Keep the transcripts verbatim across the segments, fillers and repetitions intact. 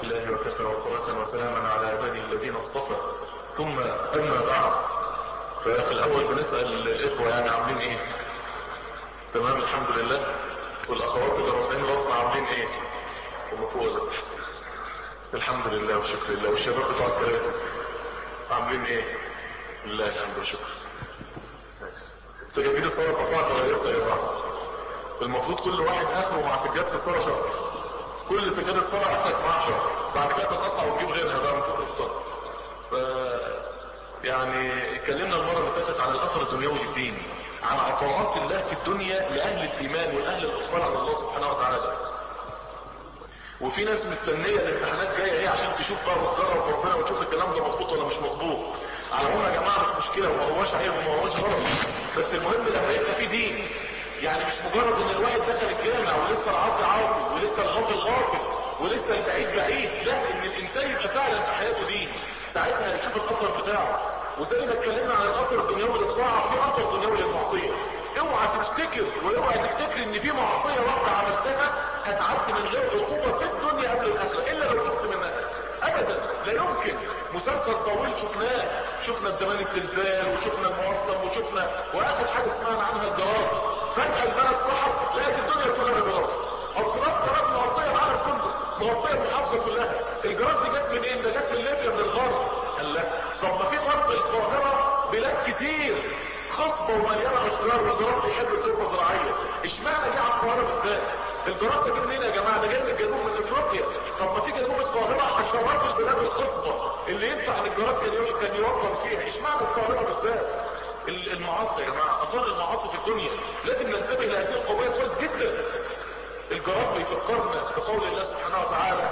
الله وكفى وصلاة وسلاما على عباده الذين اصطفى، ثم أما بعد. ففي الأول بنسأل الإخوة يعني عاملين إيه؟ تمام الحمد لله. والأخوات اللي رافعين راسنا عاملين إيه؟ هم فوق ولا تحت؟ الحمد لله وشكر الله. والشباب بتوع الكراسي عاملين إيه؟ لله الحمد والشكر. سجادين الصلاة قطعت ولا لسه يا جماعة؟ المفروض كل واحد آخره مع سجادة الصلاة شهر. كل سجادة صلاة اخدك معاها شهر، بعد كده تقطع وتجيب غيرها بقى من كتر الصلاة. ف يعني اتكلمنا المرة اللي فاتت عن الاثر الدنيوي للدين، عن عطاءات الله في الدنيا لاهل الايمان والاهل الاقبال على الله سبحانه وتعالى. وفي ناس مستنية الامتحانات جاية ايه عشان تشوف بقى وتجرب ربنا وتشوف الكلام ده مظبوط ولا مش مظبوط. على هم يا جماعة مش مشكلة وما هواش عيب وما هواش غلط، بس المهم لما يبقى في دين. يعني مش مجرد ان الواحد دخل الجامع ولسه العاصي عاصي ولسه الغافل غافل ولسه البعيد بعيد، لا، ان الانسان يبقى فعلا في حياته دين. ساعتها هنشوف الاثر بتاعه. وزي ما اتكلمنا عن الاثر الدنيوي للطاعه، في اثر دنيوي للمعصيه. اوعى تفتكر واوعى تفتكر ان في معصيه واحده عملتها هتعدي من غير عقوبه في الدنيا قبل الاخره الا لو تبت منها. ابدا لا يمكن. مسلسل طويل شفناه، شفنا زمان الزلزال وشفنا المواطن وشفنا واخر حاجه سمعنا عنها الجراد. فجاه البلد صحت لقيت الدنيا كلها جراد. اصرار جراد مغطيه العالم كله، مغطيه المحافظه كلها. الجراد دي جت من ايه؟ ده جت من ليبيا من الغرب. قال لا، طب ما في غرب القاهره بلاد كتير خصبه ومليانه اشجار والجراد بيحب التربه الزراعيه. اشمعنى دي على القاهره بالذات؟ الجراد ده جه منين يا جماعه؟ ده جاي من الجنوب من افريقيا. طب ما في جنوب القاهره حشرات البلاد الخصبه اللي ينفع ان الجراد كان كان يوطن فيها. اشمعنى القاهره بالذات؟ المعاصي يا جماعه، اثار المعاصي في الدنيا لازم ننتبه لهذه القضيه كويس جدا. الجراد بيفكرنا بقول الله سبحانه وتعالى: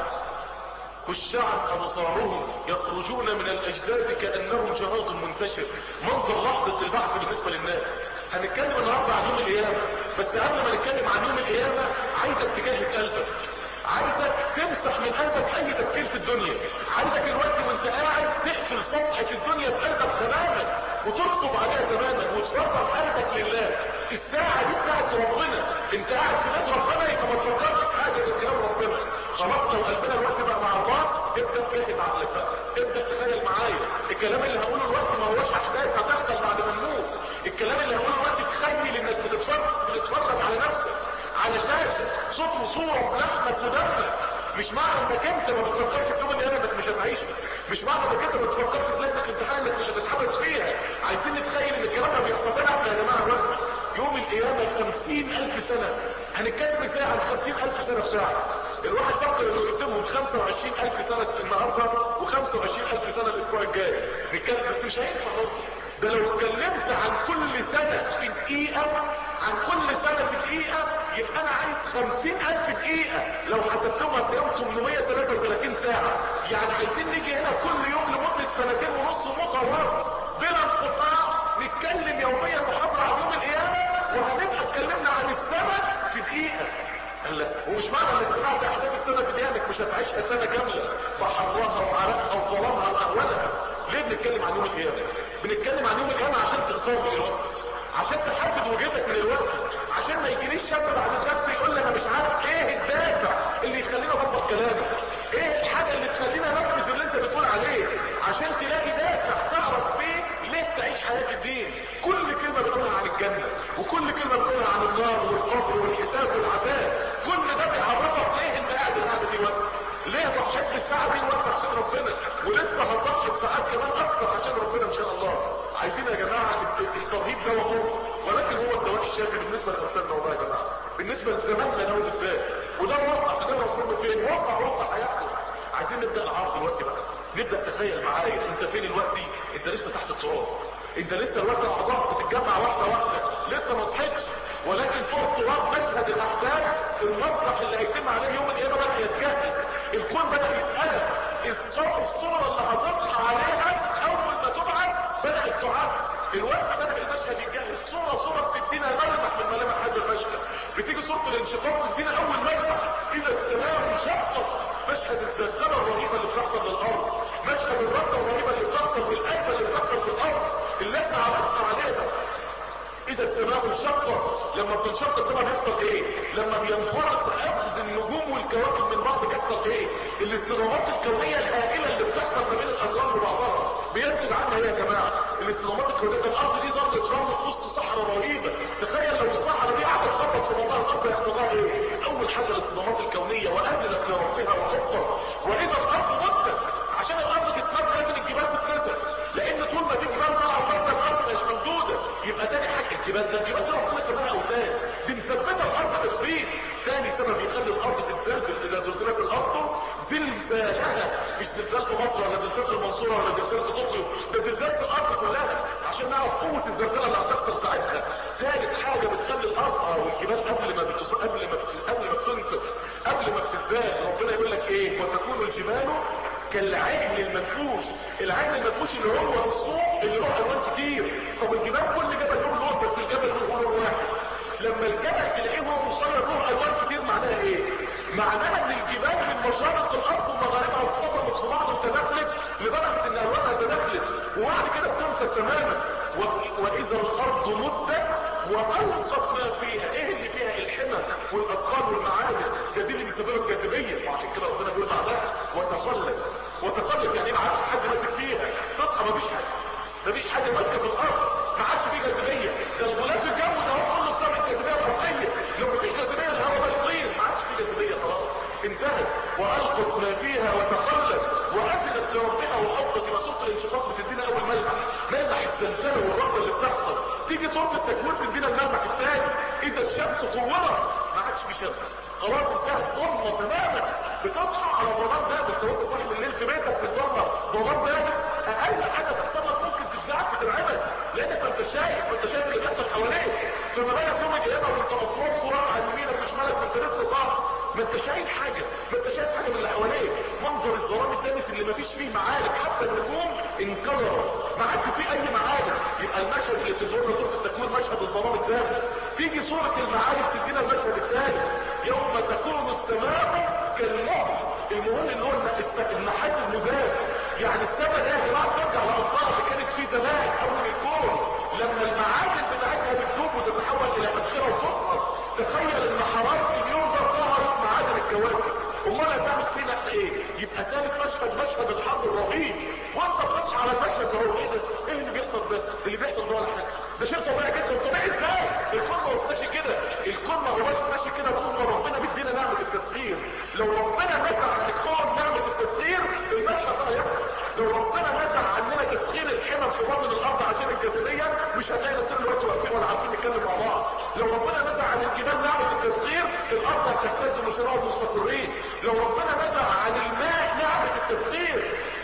خشعا ابصارهم يخرجون من الاجداث كانهم جراد منتشر. منظر لحظه البعث بالنسبه للناس. هنتكلم النهارده عن يوم القيامه، بس قبل ما نتكلم عن يوم القيامه عايزك تجهز قلبك، عايزك تمسح من قلبك اي تفكير في الدنيا. عايزك الوقت وانت قاعد تقفل صفحه الدنيا في قلبك تماما وتشطب عليها تماما وتفرغ قلبك لله. الساعه دي بتاعت ربنا، انت قاعد في بيت ربنا يبقى ما تفكرش في حاجه غير كلام ربنا. خلاص لو قلبنا الوقت بقى مع الله، ابدا جاهز عقلك بقى، ابدا تخيل معايا الكلام اللي هقوله الوقت ما هوش احداث هتحصل بعد ما نموت. الكلام اللي هقوله الوقت تخيل انك بتتفرج بتتفرج على نفسك على شاشه صوت وصوره بلحمك ودمك. مش معنى انك انت ما بتفكرش في يوم القيامه انك مش هتعيش، مش معنى انك انت ما بتفكرش في لجنه الامتحان انك مش هتتحبس فيها. عايزين نتخيل ان الكلام ده بيحصل لنا احنا يا جماعه دلوقتي. يوم القيامه خمسين الف سنه. هنتكلم ازاي عن خمسين الف سنه في ساعه؟ الواحد فكر انه يقسمهم خمسة وعشرين الف سنه النهارده وخمسة وعشرين الف سنه الاسبوع الجاي. نتكلم بس مش هينفع برضه. ده لو اتكلمت عن كل سنه في دقيقه، عن كل سنه في دقيقه، يبقى انا عايز خمسين الف دقيقه. لو حسبتهم هتلاقيهم ثمانمائة وثلاثة وثلاثين ساعه. يعني عايزين نيجي هنا كل يوم لمده سنتين ونص متواصل بلا انقطاع نتكلم يوميا محاضره عن يوم القيامه، وهنبقى اتكلمنا عن السنه في دقيقه. لا، ومش معنى انك سمعت احداث السنه في دقيقه انك مش هتعيشها سنه كامله بحرها وعرقها وظلامها واهوالها. ليه بنتكلم عن يوم القيامه؟ بنتكلم عن يوم القيامه عشان تختار من الوقت، عشان تحدد وجهتك من الوقت، عشان ما يجيليش شاب بعد الدرس يقول لي انا مش عارف ايه الدافع اللي يخليني اضبط كلامك، ايه الحاجه اللي تخليني انفذ اللي انت بتقول عليه، عشان تلاقي دافع تعرف فيه ليه تعيش حياه الدين. كل كلمه بتقولها عن الجنه وكل كلمه بتقولها عن النار والقبر والحساب والعذاب، كل ده بيعرفك ليه انت قاعد القعده دي وقت، ليه ضحيت بالساعه دي وقت عشان ربنا، ولسه هتضحي بساعات كمان اكتر عشان ربنا ان شاء الله. عايزين يا جماعه الترهيب ده وهو، ولكن هو الدواء الشافي بالنسبه لامثالنا والله يا جماعه، بالنسبه لزماننا ده بالذات. وده واقع ده ربنا فين؟ واقع واقع حياته. عايزين نبدا العرض دلوقتي بقى، نبدا تخيل معايا انت فين دلوقتي. انت لسه تحت التراب، انت لسه الوقت الاعضاء بتتجمع واحده واحده، لسه ما صحيتش، ولكن فوق التراب مشهد الاحداث المسرح اللي هيتم عليه يوم القيامه بدا يتجهز، الكون بدا يتقلب، الصوره اللي هتصحى عليها اول ما تبعث بدات تعد. الوقت بدا المشهد يتجهز، صوره صوره بتدينا ملمح من ملامح هذا المشهد. بتيجي صوره الانشقاق بتدينا اول ملمح، اذا السماء انشقت، مشهد الزلزال الرهيبه اللي بتحصل للارض، مشهد الرده الرهيبه اللي بتحصل والآفة اللي بتحصل في الارض اللي احنا عرسنا عليها. اذا السماء انشقت، لما بتنشق السماء بيحصل ايه؟ لما بينفرط عدد النجوم والكواكب من بعض بيحصل ايه؟ الاصطدامات الكونيه الهائله اللي بتحصل ما بين الاجرام وبعضها بينتج عنها ايه يا جماعه؟ الاصطدامات الكونيه. الارض دي ظلت رمل في وسط صحراء رهيبه، تخيل لو الصحراء دي قعدت تخبط في بعضها الارض هيحصل لها ايه؟ اول حاجه الاصطدامات الكونيه، واذنت لربها وحقت. واذا الارض مدت، عشان الارض تتمد لازم الجبال تتنزل، لان طول ما في جبال طالعه ومدت الارض مش ممدوده. يبقى تاني حاجه الجبال، ده الجبال دي ربنا سماها اوتاد، دي مثبته الارض تثبيت. تاني سبب يخلي الارض تتزلزل، اذا زلزلت الارض زلزالها، مش زلزال في مصر ولا زلزال في المنصوره ولا زلزال في طوكيو، ده زلزال في الارض كلها عشان نعرف قوه الزلزال اللي هتحصل ساعتها. ثالث حاجه بتخلي الارض اه والجبال قبل ما بتص... قبل ما قبل ما بتنسف، قبل ما بتزداد، ربنا يقول لك ايه؟ وتكون الجبال كالعين المنفوش. العين المنفوش اللي هو الصوف اللي له الوان كتير. طب الجبال كل جبل له لون، بس الجبل له لون واحد. لما الجبل تلاقيه هو مصير له الوان كتير، معناها ايه؟ معناها ان الجبال من مشارق الارض ومغاربها اصطدمت في بعض وتداخلت لدرجه ان الوانها تداخلت، وبعد كده بتنسف تماما. و... واذا الارض مدت والقت ما فيها، ايه اللي فيها؟ الحمم والاثقال والمعادن، ده دي اللي بيسببها الجاذبيه. وعشان كده ربنا بيقول بعدها وتخلت. وتخلت يعني ما عادش حد ماسك فيها، تصحى مفيش حاجه، مفيش حاجه ماسكه في الارض، ما عادش في جاذبيه. ده الغلاف الجوي ده هو كله بسبب الجاذبيه الارضيه، لو مفيش جاذبيه الهواء ده يطير، ما عادش في جاذبيه خلاص، انتهت. والقت ما فيها وتخلت واذنت لربها وحقت. يبقى سوره الانشقاق بتدينا اول ملمح، ملمح الزلزال والرعب اللي بتحصل. تيجي سوره التكوير تدينا الملمح الثاني، اذا الشمس كورت، ما عادش في شمس خلاص، انتهت، ظلمه تماما. بتصحى على ظلام دامس، لو انت صاحي بالليل في بيتك في الضلمه ظلام دامس، اقل حاجه تحصل لك ممكن تفزعك وترعبك، لانك ما انت شايف، ما انت شايف اللي بيحصل حواليك. فما بالك يوم القيامه وانت اصوات صراخ عن يمينك وشمالك وانت لسه صاحي، ما انت شايف حاجه، ما انت شايف حاجه من اللي حواليك. منظر الظلام الدامس اللي ما فيش فيه معارك، حتى النجوم انكدرت، ما عادش فيه اي معارك. يبقى المشهد اللي بتدورنا سوره التكوير مشهد الظلام الدامس. تيجي سوره المعارك تدينا المشهد الثاني، يوم تكون السماء كالمهل. المهل اللي هو النحاس المذاب، يعني السماء دي يا جماعه ترجع لاصلها اللي كانت فيه زمان اول الكون، لما المعادن بتاعتها بتذوب وتتحول الى ادخره وتصهر. تخيل ان حراره اليوم ده ظهرت معادن الكواكب، امال هتعمل فينا ايه؟ يبقى ثالث مشهد مشهد الحرب الرهيب. وانت بتصحى على المشهد ده، هو ايه ده؟ ايه اللي بيحصل ده؟ اللي بيحصل ده ولا حاجه، ده شيء طبيعي جدا. طبيعي ازاي؟ الكون ما هوش ماشي كده، الكون ما هوش ماشي كده طول ما ربنا بيدينا نعمه التسخير. لو ربنا نزع عن الكون نعمه التسخير المشهد ده هيحصل. لو ربنا نزع عننا تسخير الحمم في بطن الارض عشان الجاذبيه، مش هنلاقي نفسنا دلوقتي واقفين ولا عارفين نتكلم مع بعض. لو ربنا نزع عن الجبال نعمه التسخير الارض هتهتز ومش هنقعد مستقرين. لو ربنا نزع عن الماء نعمه التسخير،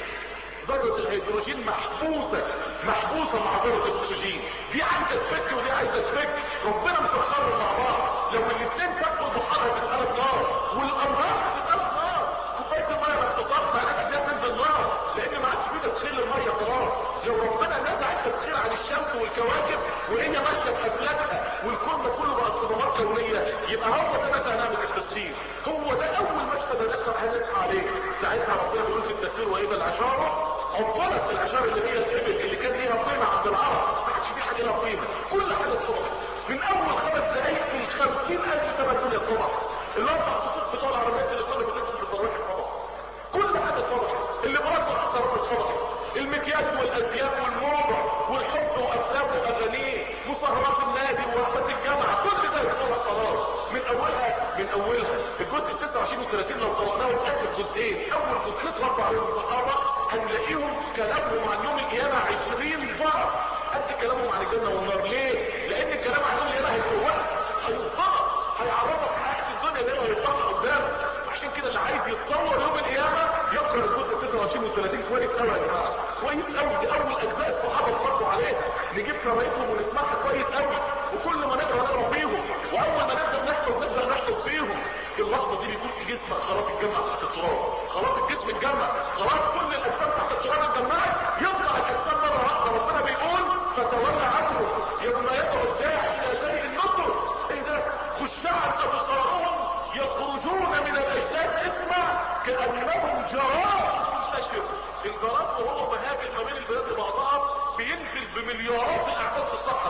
ذرة الهيدروجين محبوسة محبوسة مع ذرة الاكسجين، دي عايزة تفك ودي عايزة تفك، ربنا مسخرهم مع بعض. لو الاثنين فكوا البحار هتتقلب نار، والانهار هتتقلب نار. كوباية المية لما تتقطع هتلاقيها تنزل نار، لان ما عادش فيه تسخير للمية خلاص. لو ربنا نزع التسخير عن الشمس والكواكب وهي ماشية بأفلاكها والكون ده كله بقى اصطدامات كونية، يبقى هو ده نزع نعمة التسخير. هو ده اول مشهد هنسعى عليه. ساعتها ربنا بيقول في التكوير واذا العشار عطلت. العشار اللي هي الابل اللي كان ليها قيمه عند العرب، ما عادش في حاجه لها قيمه، كل حاجه اتطبقت من اول خمس دقائق من خمسين الف سنه الدنيا اتطبقت. الاربع خطوط بتوع العربيات اللي كنا بننزل بالضرايح اتطبقت، كل حاجه اتطبقت، اللي برضه اكتر اتطبقت، المكياج والازياء والموضه والحب وافلام واغانيه وسهرات النادي ووقفات الجامعه، كل ده اتطبق خلاص من اولها. من اولها الجزء تسعة وعشرين وثلاثين لو قرأناه اخر جزئين، اول جزئين اتربى عليهم الصحابه هنلاقيهم كلامهم عن يوم القيامه عشرين ضعف قد كلامهم عن الجنه والنار. ليه؟ لان الكلام عن يوم القيامه هيفوقك، هيصدقك، هيعرفك حياه الدنيا اللي هي هيطلع قدامك. عشان كده اللي عايز يتصور يوم القيامه يقرا الجزء تسعة وعشرين وثلاثين كويس قوي يا جماعه، كويس قوي. دي اول اجزاء الصحابه اتربوا عليها، نجيب شرايطهم ونسمعها كويس قوي، وكل ما نقرا نقرا فيهم، واول ما نبدا نحفظ نبدا نحفظ فيهم. اللحظه دي بيكون في جسمك خلاص اتجمع تحت التراب، خلاص الجسم اتجمع، خلاص كل الاجسام تحت التراب اتجمعت، يطلع الاجسام مره واحده. ربنا بيقول فتولى عنهم يوم يدعو الداعي الى شيء النكر. ايه ده؟ خشعت ابصارهم يخرجون من الاجداث، اسمع كانهم جراد منتشر. الجراد وهو مهاجر ما بين البلاد لبعضها بينزل بمليارات الاعداد في الصحراء،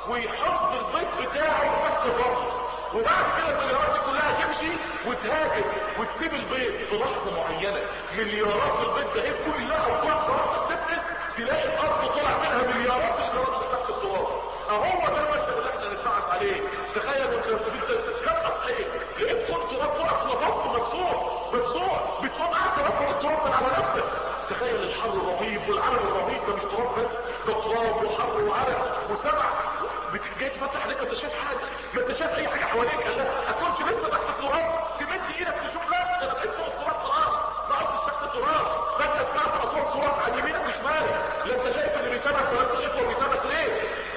ويحط البيت بتاعه تحت الرمل، وبعد كده المليارات دي كلها تمشي وتهاجر وتسيب البيت في لحظة معينة. مليارات البيت ده ايه كلها في لحظة واحدة بتفلس، تلاقي الارض طلع منها مليارات المليارات اللي تحت التراب. اهو ده المشهد اللي احنا نتبعث عليه. تخيل انت انت كم اصحيح لقيت كل تراب وقت نفضت مفتوح مفتوح بتقوم قاعد ترفع التراب من على نفسك. تخيل الحر الرهيب والعرق الرهيب، ده مش تراب بس، ده تراب وحر وعرق وسبع. جاي تفتح عليك انت شايف حاجه، ما انت شايف اي حاجه حواليك، قال لا اكونش لسه تحت التراب تمد ايدك تشوف، لا ده انا بقيت فوق التراب خلاص ما عدتش تحت التراب. لا انت سمعت اصوات صراخ عن يمينك وشمالك، لا انت شايف اللي بيسابك ولا انت شايف هو بيسابك ليه.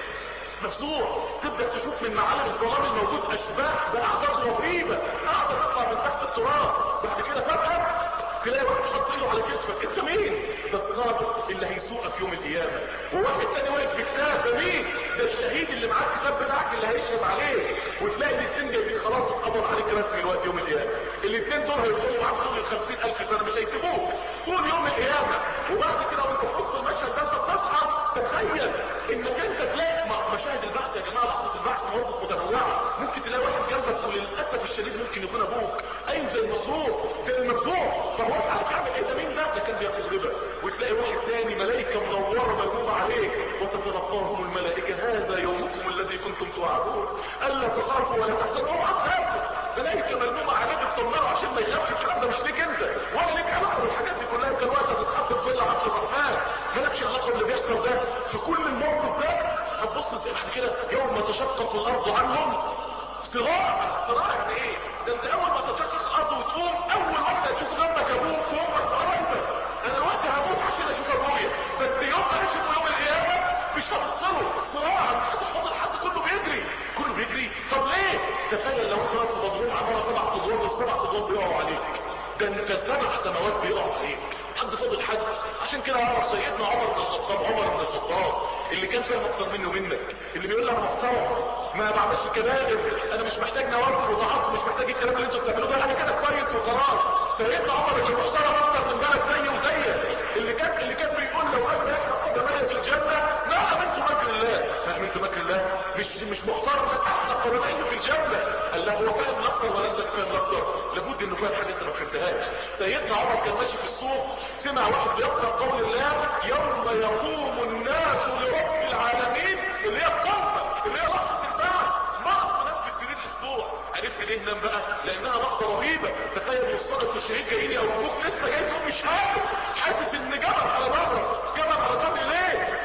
مفزوع، تبدا تشوف من معالم الظلام الموجود اشباح باعداد رهيبه قاعده تطلع من تحت التراب. بعد كده فجاه تلاقي واحد حط ايده على كتفك، انت مين؟ ده الصراط اللي هيسوقك يوم القيامه. وواحد تاني واقف في كتاب، ده مين؟ ده الشهيد اللي معاه الكتاب بتاعك اللي هيشهد عليك. وتلاقي الاثنين جايبين خلاص اتقبض عليك رسمي الوقت يوم القيامه. الاثنين دول هيفضلوا معاك طول الخمسين الف سنه مش هيسيبوك طول يوم القيامه. وبعد كده وانت في وسط المشهد ده انت بتصحى تخيل انك انت تلاقي مشاهد البعث. يا جماعه لحظه البعث مواقف متنوعه، ممكن تلاقي واحد جنبك وللاسف الشديد ممكن يكون ابوك قايم زي المصروف زي المفزوع، فهو عارف يعمل ايه، ده مين ده؟ ده كان بياكل ربا. وتلاقي واحد تاني ملائكه منوره ملمومه عليه وتتلقاهم الملائكه هذا يومكم الذي كنتم توعدون الا تخافوا ولا تحزنوا. اوعى تخافوا، ملائكه ملمومه عليه بتطمنه عشان ما يخافش. الكلام ده مش ليك انت ولا ليك علاقه بالحاجات دي كلها، انت الوقت هتتحط في ظل عرش الرحمن، مالكش علاقه باللي بيحصل ده. في كل الموقف ده هتبص زي بعد كده يوم تشقق الارض عنهم صراع. صراع يعني ايه؟ ده انت اول ما تشقق الارض وتقوم اول واحده هتشوف جنبك ابوك وامك وقرايبك. انا دلوقتي هموت عشان اشوف ابويا، بس يوم ما اشوفه يوم القيامه مش هبصله. صراع محدش فاضل حد، كله بيجري كله بيجري. طب ليه؟ تخيل لو انت واقف في مضروب عماره سبع ادوار والسبع ادوار بيقعوا عليك، ده انت سبع سماوات بيقعوا عليك، حد فاضل حد. عشان كده اعرف سيدنا عمر بن الخطاب، عمر بن الخطاب اللي كان فاهم اكتر منه منك، اللي بيقول لك انا محترم ما بعملش كبائر، انا مش محتاج نوافل وتعاطف، مش محتاج الكلام اللي انتوا بتعملوه ده، انا كده كويس وخلاص. سيدنا عمر اللي محترم اكتر من بالك زي وزيك، اللي كان اللي كان بيقول لو انا احنا قدمايا في الجنه ما امنت مكر الله، ما امنت مكر الله، مش مش محترم احنا قدمايا في الجنه. قال له هو فاهم اكتر ولا انت فاهم اكتر؟ لابد انه فاهم حاجه انت ما فهمتهاش. سيدنا عمر كان ماشي في السوق سمع واحد بيقرا قول الله يوم يقوم الناس لرب العالمين، اللي هي القمه اللي هي لحظه البعث، مرض تنفس سنين اسبوع. عرفت ليه نام بقى؟ لانها لحظه رهيبه. تخيل الصادق الشهيد جايين يقوموك لسه جاي تقوم مش قادر، حاسس ان جبل على ظهرك، جبل على ظهري ليه؟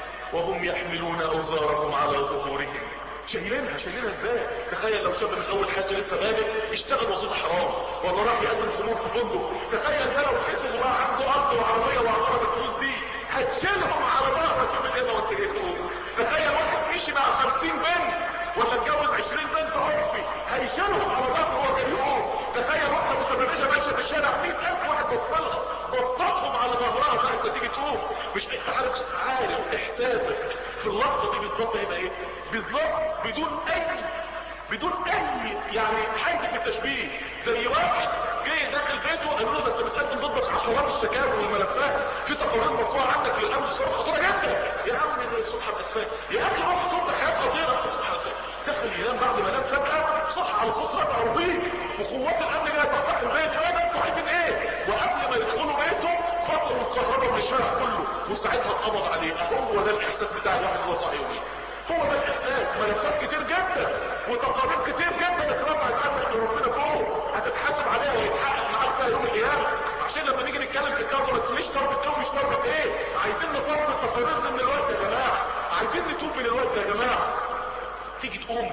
وهم يحملون اوزارهم على ظهورهم، شايلينها شايلينها ازاي؟ تخيل لو شاب من اول حياته لسه بادئ اشتغل وظيفه حرام ولا راح يقدم خمور في فندق، تخيل ده لو كسب وبقى عنده ارض وعربيه وعماره بالفلوس دي هتشيلهم على ظهرك يوم القيامه وانت جاي تقوم. تخيل واحد مشي مع خمسين بنت ولا اتجوز عشرين بنت عرفي هيشيلهم على ظهره وهو جاي يقوم. تخيل واحده متبرجه ماشيه في الشارع مية الف واحد بصلها بصتهم على ظهرها ساعه ما تيجي تقوم. مش عارف عارف احساسك في اللحظه دي بالظبط هيبقى ايه؟ بالظبط بدون اي بدون اي يعني حاجه في التشبيه. زي واحد جاي داخل بيته قالوا له ده انت بتقدم ضدك عشرات الشكاوى والملفات في تقارير مرفوعه عنك للامن الصحه خطيره جدا. يا عم الصبح بتفهم يا اخي روح صوتك حاجات خطيره. الصبح دخل ينام بعد ما نام فجاه صح على صوت رفع رهيب وقوات الامن جايه تفتح البيت. ايه ده انتوا عايزين ايه؟ وقبل ما يدخلوا بيته فصلوا الكهرباء من الشارع كله وساعتها اتقبض عليه. هو ده الاحساس بتاع الواحد وهو صاحي يومين، هو ده الاحساس. ملفات كتير جدا وتقارير كتير جدا اترفعت عنك لربنا فوق هتتحاسب عليها ويتحقق معاك فيها يوم القيامه. عشان لما نيجي نتكلم في التوبه ما تقوليش توبه ايه ومش توبه ايه. عايزين نصرف التقارير دي من الوقت يا جماعه، عايزين نتوب من الوقت يا جماعه. تيجي تقوم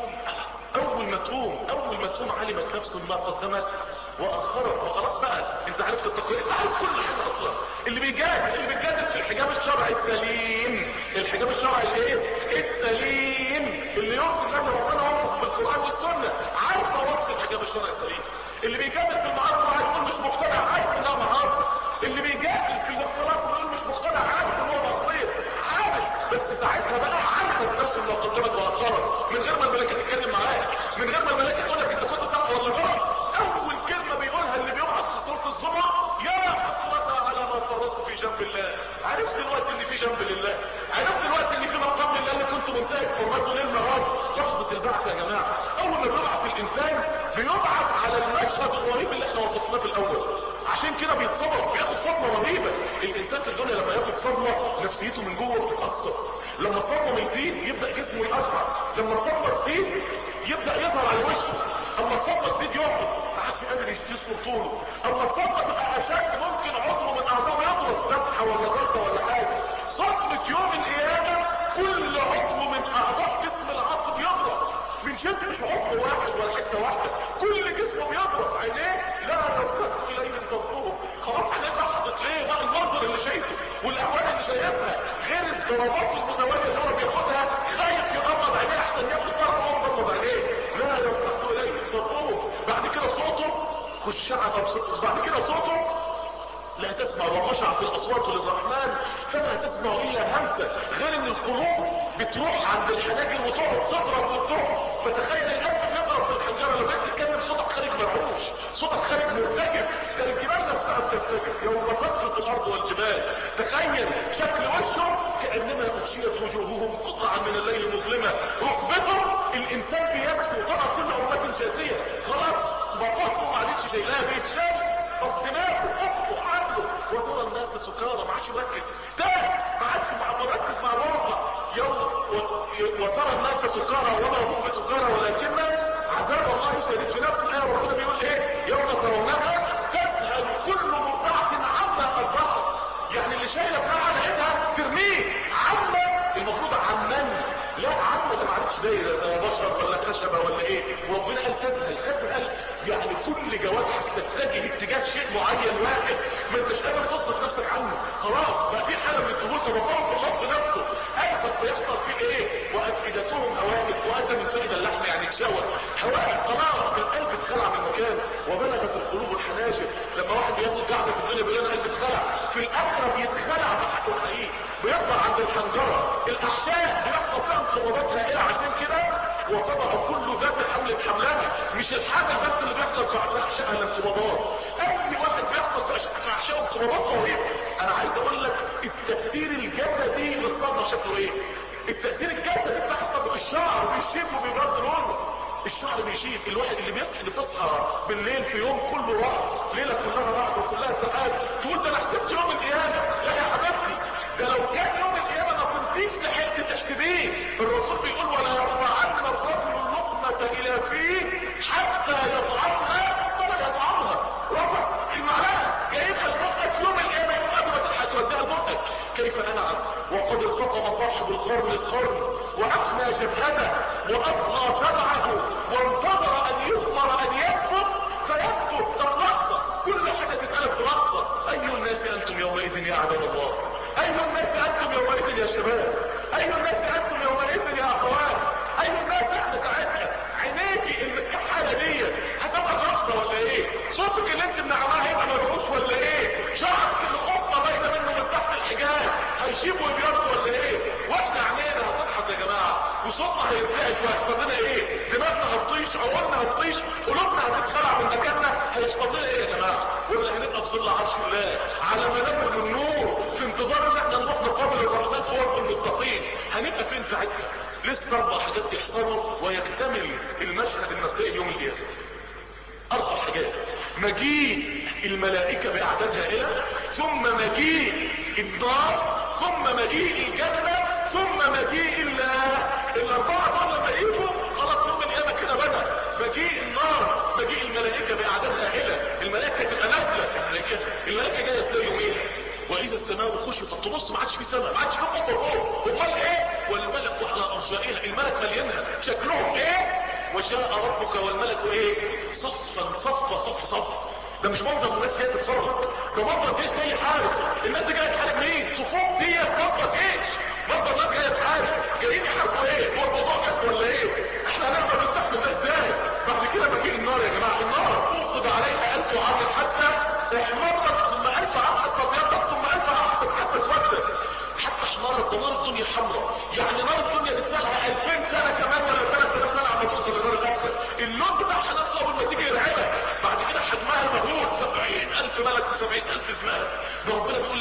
اول ما تقوم اول ما تقوم علمت نفس ما قدمت واخرت. وخلاص بقى انت عرفت التقرير، انت عارف كل حاجه اصلا. اللي بيجادل اللي بيجادل في الحجاب الشرعي السليم، الحجاب الشرعي الايه السليم اللي يرضي الله ربنا وصف بالقران والسنه، عارفه وصف الحجاب الشرعي السليم. اللي بيجادل في المعاصي هيقول مش مقتنع، عارف انها معاصي. اللي بيجادل في الاختلاط ويقول مش مقتنع، عارف ان هو معصيه، عارف. بس ساعتها بقى عارفه نفس ما قدمت واخرت من غير ما الملائكه تتكلم معاك، من غير ما الملائكه تقول لك انت كنت صح ولا غلط. اول كلمه بيقولها اللي بيقعد في سوره الزمر يا حسرة على ما فرطت في جنب الله. عرفت دلوقتي ان في جنب لله، عرفت دلوقتي ان في مقام لله اللي كنت تنتهي حرمته ليل نهار. لحظة البعث يا جماعة، اول ما بيبعث الانسان بيبعث على المشهد الرهيب اللي احنا وصفناه في الاول. عشان كده بيتصدم، بياخد صدمة رهيبة. الانسان في الدنيا لما ياخد صدمة نفسيته من جوه بتتأثر. لما الصدمة يزيد يبدأ جسمه يقشعر، لما الصدمة تزيد يبدأ يظهر على وشه، اما الصدمة تزيد يقعد ما عادش قادر يستيسر طوله، اما الصدمة تبقى اشد ممكن عضو من اعضائه يضرب ذبحة ولا جلطة ولا حاجة. صدمة يوم القيامة كل عضو من اعضاء جسم العصب يضرب من شدة، مش عضو واحد ولا حتة واحدة، كل جسمه بيضرب. عينيه لا يرتد اليه طرفهم، خلاص عينيه ضغطت ليه؟ بقى المنظر اللي شايفه والاهوال اللي شايفها غير الضربات المتوالية اللي هو بياخدها، خايف يغمض عينيه احسن ياخد مرة وهو مغمض عينيه. لا يرتد اليه طرفهم. بعد كده صوته خشعة ابصر، بعد كده صوته لا تسمع وخشعت الاصوات للرحمن فلا تسمع الا همسة. غير ان القلوب بتروح عند الحناجر وتقعد تضرب وتروح. فتخيل القلب بيضرب في الحنجره، لما انت تتكلم صوتك خارج مرعوش، صوتك خارج مرتجف، ده الجبال نفسها بترتجف يوم تنشق الارض والجبال. تخيل شكل وشه كانما اغشيت وجوههم قطعا من الليل مظلمه. ركبته الانسان بيمشي وطبعا كل امه شاذيه، خلاص بطاقته ما عادش شايلها بيتشال. طب دماغه افقه عقله. وترى الناس سكارى، ما عادش مركز، ده ما عادش مركز مع الواقع. يوم وترى الناس سكارى وما هم بسكارى ولكن عذاب الله شديد. في نفس الايه ربنا بيقول ايه؟ يوم ترونها تذهل كل مرضعة عما ارضعت. يعني اللي شايله بتاع على ايدها ترميه. عما المفروض عمان، لا عما ده ما عادش دايره، ده بشر ولا خشبه ولا ايه. وربنا قال تذهل. تذهل يعني كل جوارحك تتجه اتجاه شيء معين واحد ما انتش قادر تصرف نفسك عنه. خلاص بقى في حاله من الذهول تبطلوا في اللفظ نفسه. ايضا بيحصل فيه ايه؟ وافئدتهم هوائل، واتى من فائده اللحم يعني اتشوى هوائل. خلاص القلب اتخلع من مكانه. وبلغت القلوب الحناجر. لما واحد بياخد قاعده في الدنيا بيقول انا قلبي اتخلع، في الاخره بيتخلع بحقه الحقيقي، بيطلع عند الحنجره. الاحشاء بيحصل فيها انقباضات هائله. عشان كده وتضع كل ذات حمل حملها. مش الحمل بس اللي بيحصل في احشائها الانقباضات، اي واحد بيحصل في احشائه انقباضات رهيبه. انا عايز اقول لك التأثير الجسدي للصدمه شكله ايه. التأثير الجسدي بتاعها الشعر بيشيب وبيبرد لونه، الشعر بيشيب. الواحد اللي بيصحى اللي بتصحى بالليل في يوم كله راحه، ليله كلها راحه وكلها سعاده، تقول ده انا حسبت يوم القيامه. لا يا حبيبتي، ده لو كان يوم القيامه ما كنتيش لحقت تحسبيه. الرسول بيقول ولا يرفعن الرجل اللقمه الى فيه حتى يطعمها فلا يطعمها. رفع المعلقه جايبها لبقك يوم القيامه، يوم قبل ما تلحق توديها لبقك. كيف انعم وقد التقم صاحب القرن القرن واقنى جبهته واصغى سمعه وانتظر ان يؤمر ان يكفر فيكفر. طب لحظه كل حاجه تتقلب في لحظه. اي الناس انتم يومئذ يا عباد الله؟ اي الناس انتم يومئذ يا شباب؟ اي الناس انتم يومئذ يا اخوات؟ اي الناس احنا ساعتها؟ عينيكي المتكحله دي هتبقى رقصه ولا ايه؟ صوتك اللي انت منعماه هيبقى مرعوش ولا ايه؟ شعرك اللي خصه باينه منه من تحت الحجاب هيشيب ويبيض ولا ايه؟ واحنا عينينا هتضحك يا جماعه، وصوتنا هيرتعش وهيحصل لنا ايه؟ دماغنا هتطيش، عقولنا هتطيش، قلوبنا هتتخلع من مكاننا. هيحصل لنا ايه يا جماعه؟ ولا هنبقى في ظل عرش الله على منابر من نور في انتظار ان احنا نروح نقابل الرحمن في وقت المتقين. هنبقى فين ساعتها؟ لسه اربع حاجات يحصلوا ويكتمل المشهد المبدئي يوم القيامه. اربع حاجات: مجيء الملائكه باعداد هائله، ثم مجيء النار، ثم مجيء الجنه، ثم مجيء الله. الاربعه دول لما يجوا خلاص يوم القيامه كده بدا. مجيء النار، مجيء الملائكه باعداد هائله، الملائكه تبقى نازله. الملائكه الملائكه جايه تلاقي يومين واذا السماء خشطت. تبص ما عادش في سماء، ما عادش في قبه فوق، امال ايه؟ والملك على ارجائها، الملك مليانها. شكلهم ايه؟ وجاء ربك والملك ايه؟ صفا صفا صف صف. ده مش منظر الناس جايه تتفرج، ده منظر جيش جاي يحارب. الناس دي جايه تحارب مين؟ صفوف دي منظر جيش، منظر ناس جايه تحارب. جايين يحاربوا ايه؟ هو الموضوع جد ولا ايه؟ احنا هنقدر نستحمل ده ازاي؟ بعد كده مجيء النار يا جماعه. النار اوقد عليها الف عام حتى احمرت، ثم الف عام حتى ابيضت، ثم الف عام حتى اسودت، حتى احمرت. ده نار الدنيا حمراء، يعني نار الدنيا لسه لها الفين سنه كمان ولا ثلاث الاف سنه عم توصل لنار الاخره. اللون بتاعها نفسه اول ما تيجي يرعبك. بعد كده حجمها مهول، سبعين الف ملك وسبعين الف زمان. ده ربنا بيقول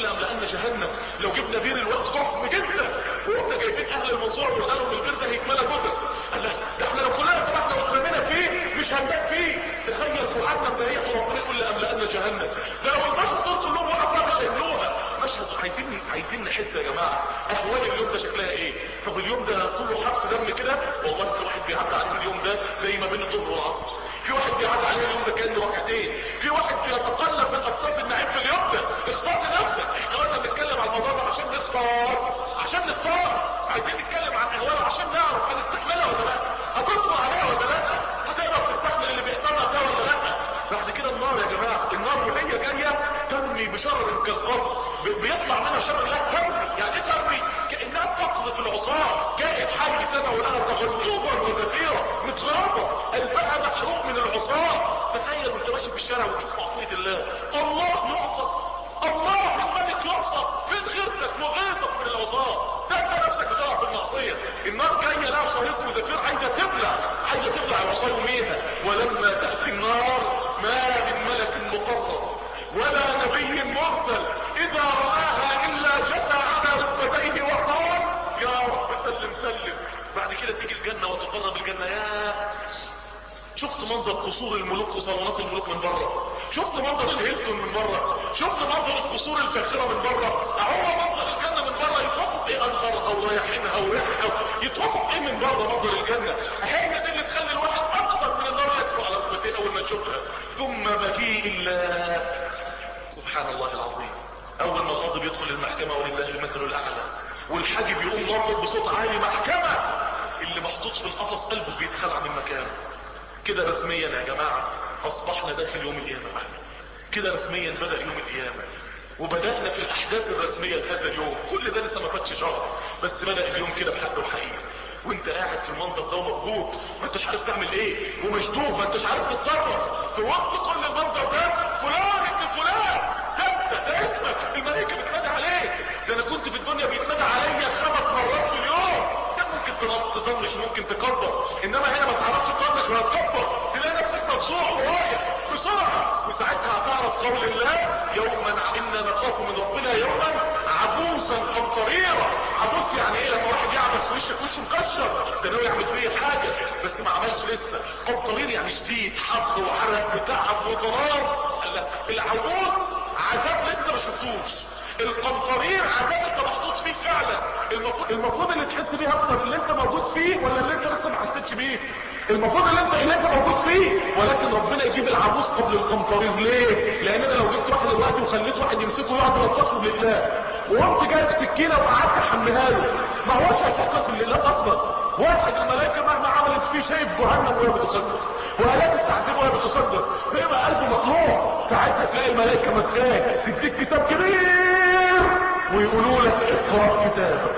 لاملأن جهنم. لو جبنا بير الوقت ضخم جدا وقمنا جايبين اهل المنصوره وقلنا لهم البير ده هيتملى جزء، قال لا ده احنا لو كلنا طلعنا واترمينا فيه مش هنبات فيه. تخيل جهنم ده هي ربنا يقول لاملأن جهنم. ده لو البشر دول كلهم وقفوا مش هيملوها. مشهد عايزين عايزين نحس يا جماعه اهوال اليوم ده شكلها ايه. طب اليوم ده كله حبس دم كده؟ والله في واحد بيعدي عليه اليوم ده زي ما بين الظهر والعصر، في واحد بيعدي عليه اليوم ده كانه ركعتين، في واحد بيتقلب من اصناف النعيم في اليوم ده. اختار لنفسك. احنا قلنا بنتكلم عن الموضوع ده عشان نختار، عشان نختار. عايزين نتكلم عن اهواله عشان نعرف هنستحملها ولا لا، هتصبر عليها ولا لا، هتقدر تستحمل اللي بيحصل لك ده ولا لا. بعد كده النار يا جماعه، النار وهي جايه ترمي بشرر كالقصر، بيطلع منها شرر. لا ترمي يعني ايه ترمي؟ كانها تقذف العصاه. كائن حي سنه ولها تغلظا وزفيرا متغاظه، قلبها محروق من العصاه. تخيل وانت ماشي في الشارع وتشوف معصيه الله، الله يعصى، الله الملك يعصى، فين غيرتك وغيظك من العصاه؟ ده انت نفسك بتقع في المعصيه. النار جايه لها شريط وزفير، عايزه تبلع، عايزه تبلع العصاه يوميها. ولما تاتي النار ما من ملك مقرب ولا نبي مرسل اذا رآها الا جثى على ركبتيه وقال يا رب سلم سلم. بعد كده تيجي الجنة وتقرب الجنة. يا شفت منظر قصور الملوك وصالونات الملوك من بره؟ شفت منظر الهيلتون من بره؟ شفت منظر القصور الفاخرة من بره؟ اهو منظر الجنة من بره. يتوصف ايه انهارها ورياحينها وريحها؟ يتوصف ايه من بره منظر الجنة؟ هي دي اللي تخلي الواحد اكتر من النار يكفو على ركبتيه اول ما تشوفها. ثم مجيء الله سبحان الله العظيم. اول ما القاضي بيدخل المحكمة ولله المثل الاعلى والحاجب يقوم ناطق بصوت عالي محكمة، اللي محطوط في القفص قلبه بيتخلع من مكانه. كده رسميا يا جماعة اصبحنا داخل يوم القيامة معنا. كده رسميا بدأ يوم القيامة، وبدأنا في الاحداث الرسمية لهذا اليوم. كل ده لسه ما فاتش شهر بس بدأ اليوم كده بحق وحقيقة. وانت قاعد في المنظر ده ومربوط ما انتش عارف تعمل ايه، ومشدود ما انتش عارف تتصرف في وسط كل المنظر ده. فلان ابن فلان، ده انت، ده اسمك، الملائكة بتنادي عليك. ده انا كنت في الدنيا بيتنادى عليا خمس مرات في اليوم. ده ممكن تطنش ممكن تكبر، انما هنا ما تعرفش تطنش ولا تكبر، تلاقي نفسك مفزوع ورايح بسرعة. وساعتها هتعرف قول الله يوما انا نخاف من ربنا يوما عبوسا قمطريرا. عبوس يعني ايه؟ لما واحد يعبس وشك وشه مكشر، ده ناوي يعمل فيه حاجة بس ما عملش لسه. قمطرير يعني شديد، حر وعرق وتعب وزرار. العبوس عذاب لسه ما شفتوش، القمطرير عذاب انت محطوط فيه فعلا. المفروض المفروض اللي تحس بيه اكتر اللي انت موجود فيه ولا اللي انت لسه ما حسيتش بيه؟ المفروض اللي انت اللي انت موجود فيه، ولكن ربنا يجيب العبوس قبل القمطرير. ليه؟ لان انا لو جبت واحد دلوقتي وخليت واحد يمسكه يقعد يلطشه لله، وقمت جايب سكينه وقعدت احميها له، ما هوش هيتوقف لله اصلا. واحد الملائكه مهما عملت فيه شايف جهنم وهي بتصدق، والات التعذيب وهي بتصدق، فيبقى قلبه مخلوع. ساعتها تلاقي الملائكه ماسكاك تديك كتاب كبير ويقولوا لك اقرا كتابك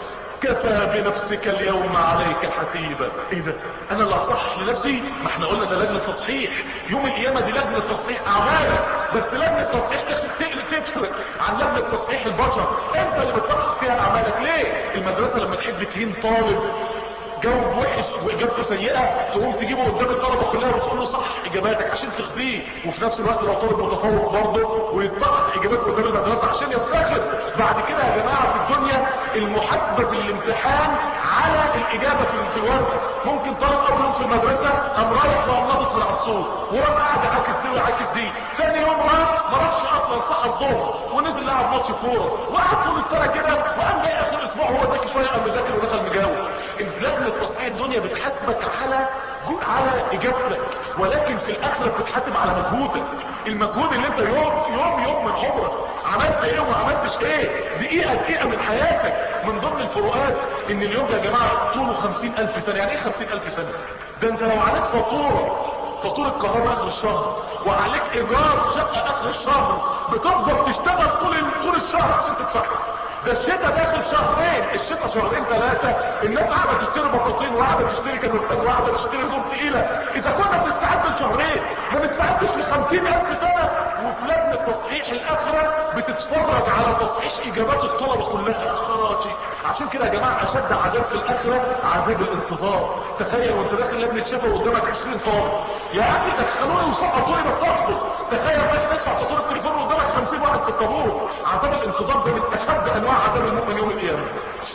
كفى بنفسك اليوم عليك حسيبا. ايه ده؟ انا اللي اصحح لنفسي؟ ما احنا قلنا ده لجنة تصحيح. يوم القيامة دي لجنة تصحيح اعمالك، بس لجنة تصحيح تفرق عن لجنة تصحيح البشر. انت اللي بتصحح فيها اعمالك. ليه؟ المدرسة لما تحب تهين طالب جاوب وحش واجابته سيئة، تقوم تجيبه قدام الطلبة كلها وتقول له صح اجاباتك عشان تخزيه، وفي نفس الوقت لو طالب متفوق برضه ويتصحح اجاباته قدام المدرسة عشان يفتخر. بعد كده يا جماعة في الدنيا المحاسبة في الامتحان على الاجابة في الورقة. ممكن طالب اول يوم في المدرسة قام رايح وقام من على السور وقام قاعد يعاكس دي ويعاكس دي، ثاني يوم راح ما راحش اصلا، صحى الظهر ونزل لعب ماتش كوره وقعد طول السنه كده، وقام جاي اخر اسبوع هو ذكي شويه قام مذاكر ودخل مجاوب. لجنه تصحيح الدنيا بتحاسبك على على اجابتك، ولكن في الاخره بتتحاسب على مجهودك. المجهود اللي انت يوم يوم يوم من عمرك عملت ايه وما عملتش ايه، دقيقه دقيقه من حياتك. من ضمن الفروقات ان اليوم ده يا جماعه طوله خمسين الف سنه. يعني ايه خمسين الف سنه؟ ده انت لو عليك فاتوره فاتورة كهرباء اخر الشهر وعليك ايجار شقة اخر الشهر بتفضل تشتغل طول طول الشهر عشان تدفعها. ده الشتاء داخل شهرين، الشتاء شهرين ثلاثة، الناس قاعدة تشتري بطاطين وقاعدة تشتري كانوتات وقاعدة تشتري هدوم تقيلة. اذا كنا بنستعد لشهرين ما نستعدش لخمسين الف سنة. وفي لجنة تصحيح الاخرة بتتفرج على تصحيح اجابات الطلبة كلها خراجي. عشان كده يا جماعة اشد عذاب في الاخرة عذاب الانتظار. تخيل وانت داخل لجنة شفا قدامك عشرين طالب، يا اخي دخلوني وسقطوني بس ادخل. تخيل بقى تدفع فاتورة التليفون قدامك وخمسين واحد في الطابور. عذاب الانتظار ده من اشد انواع عذاب المؤمن يوم القيامه.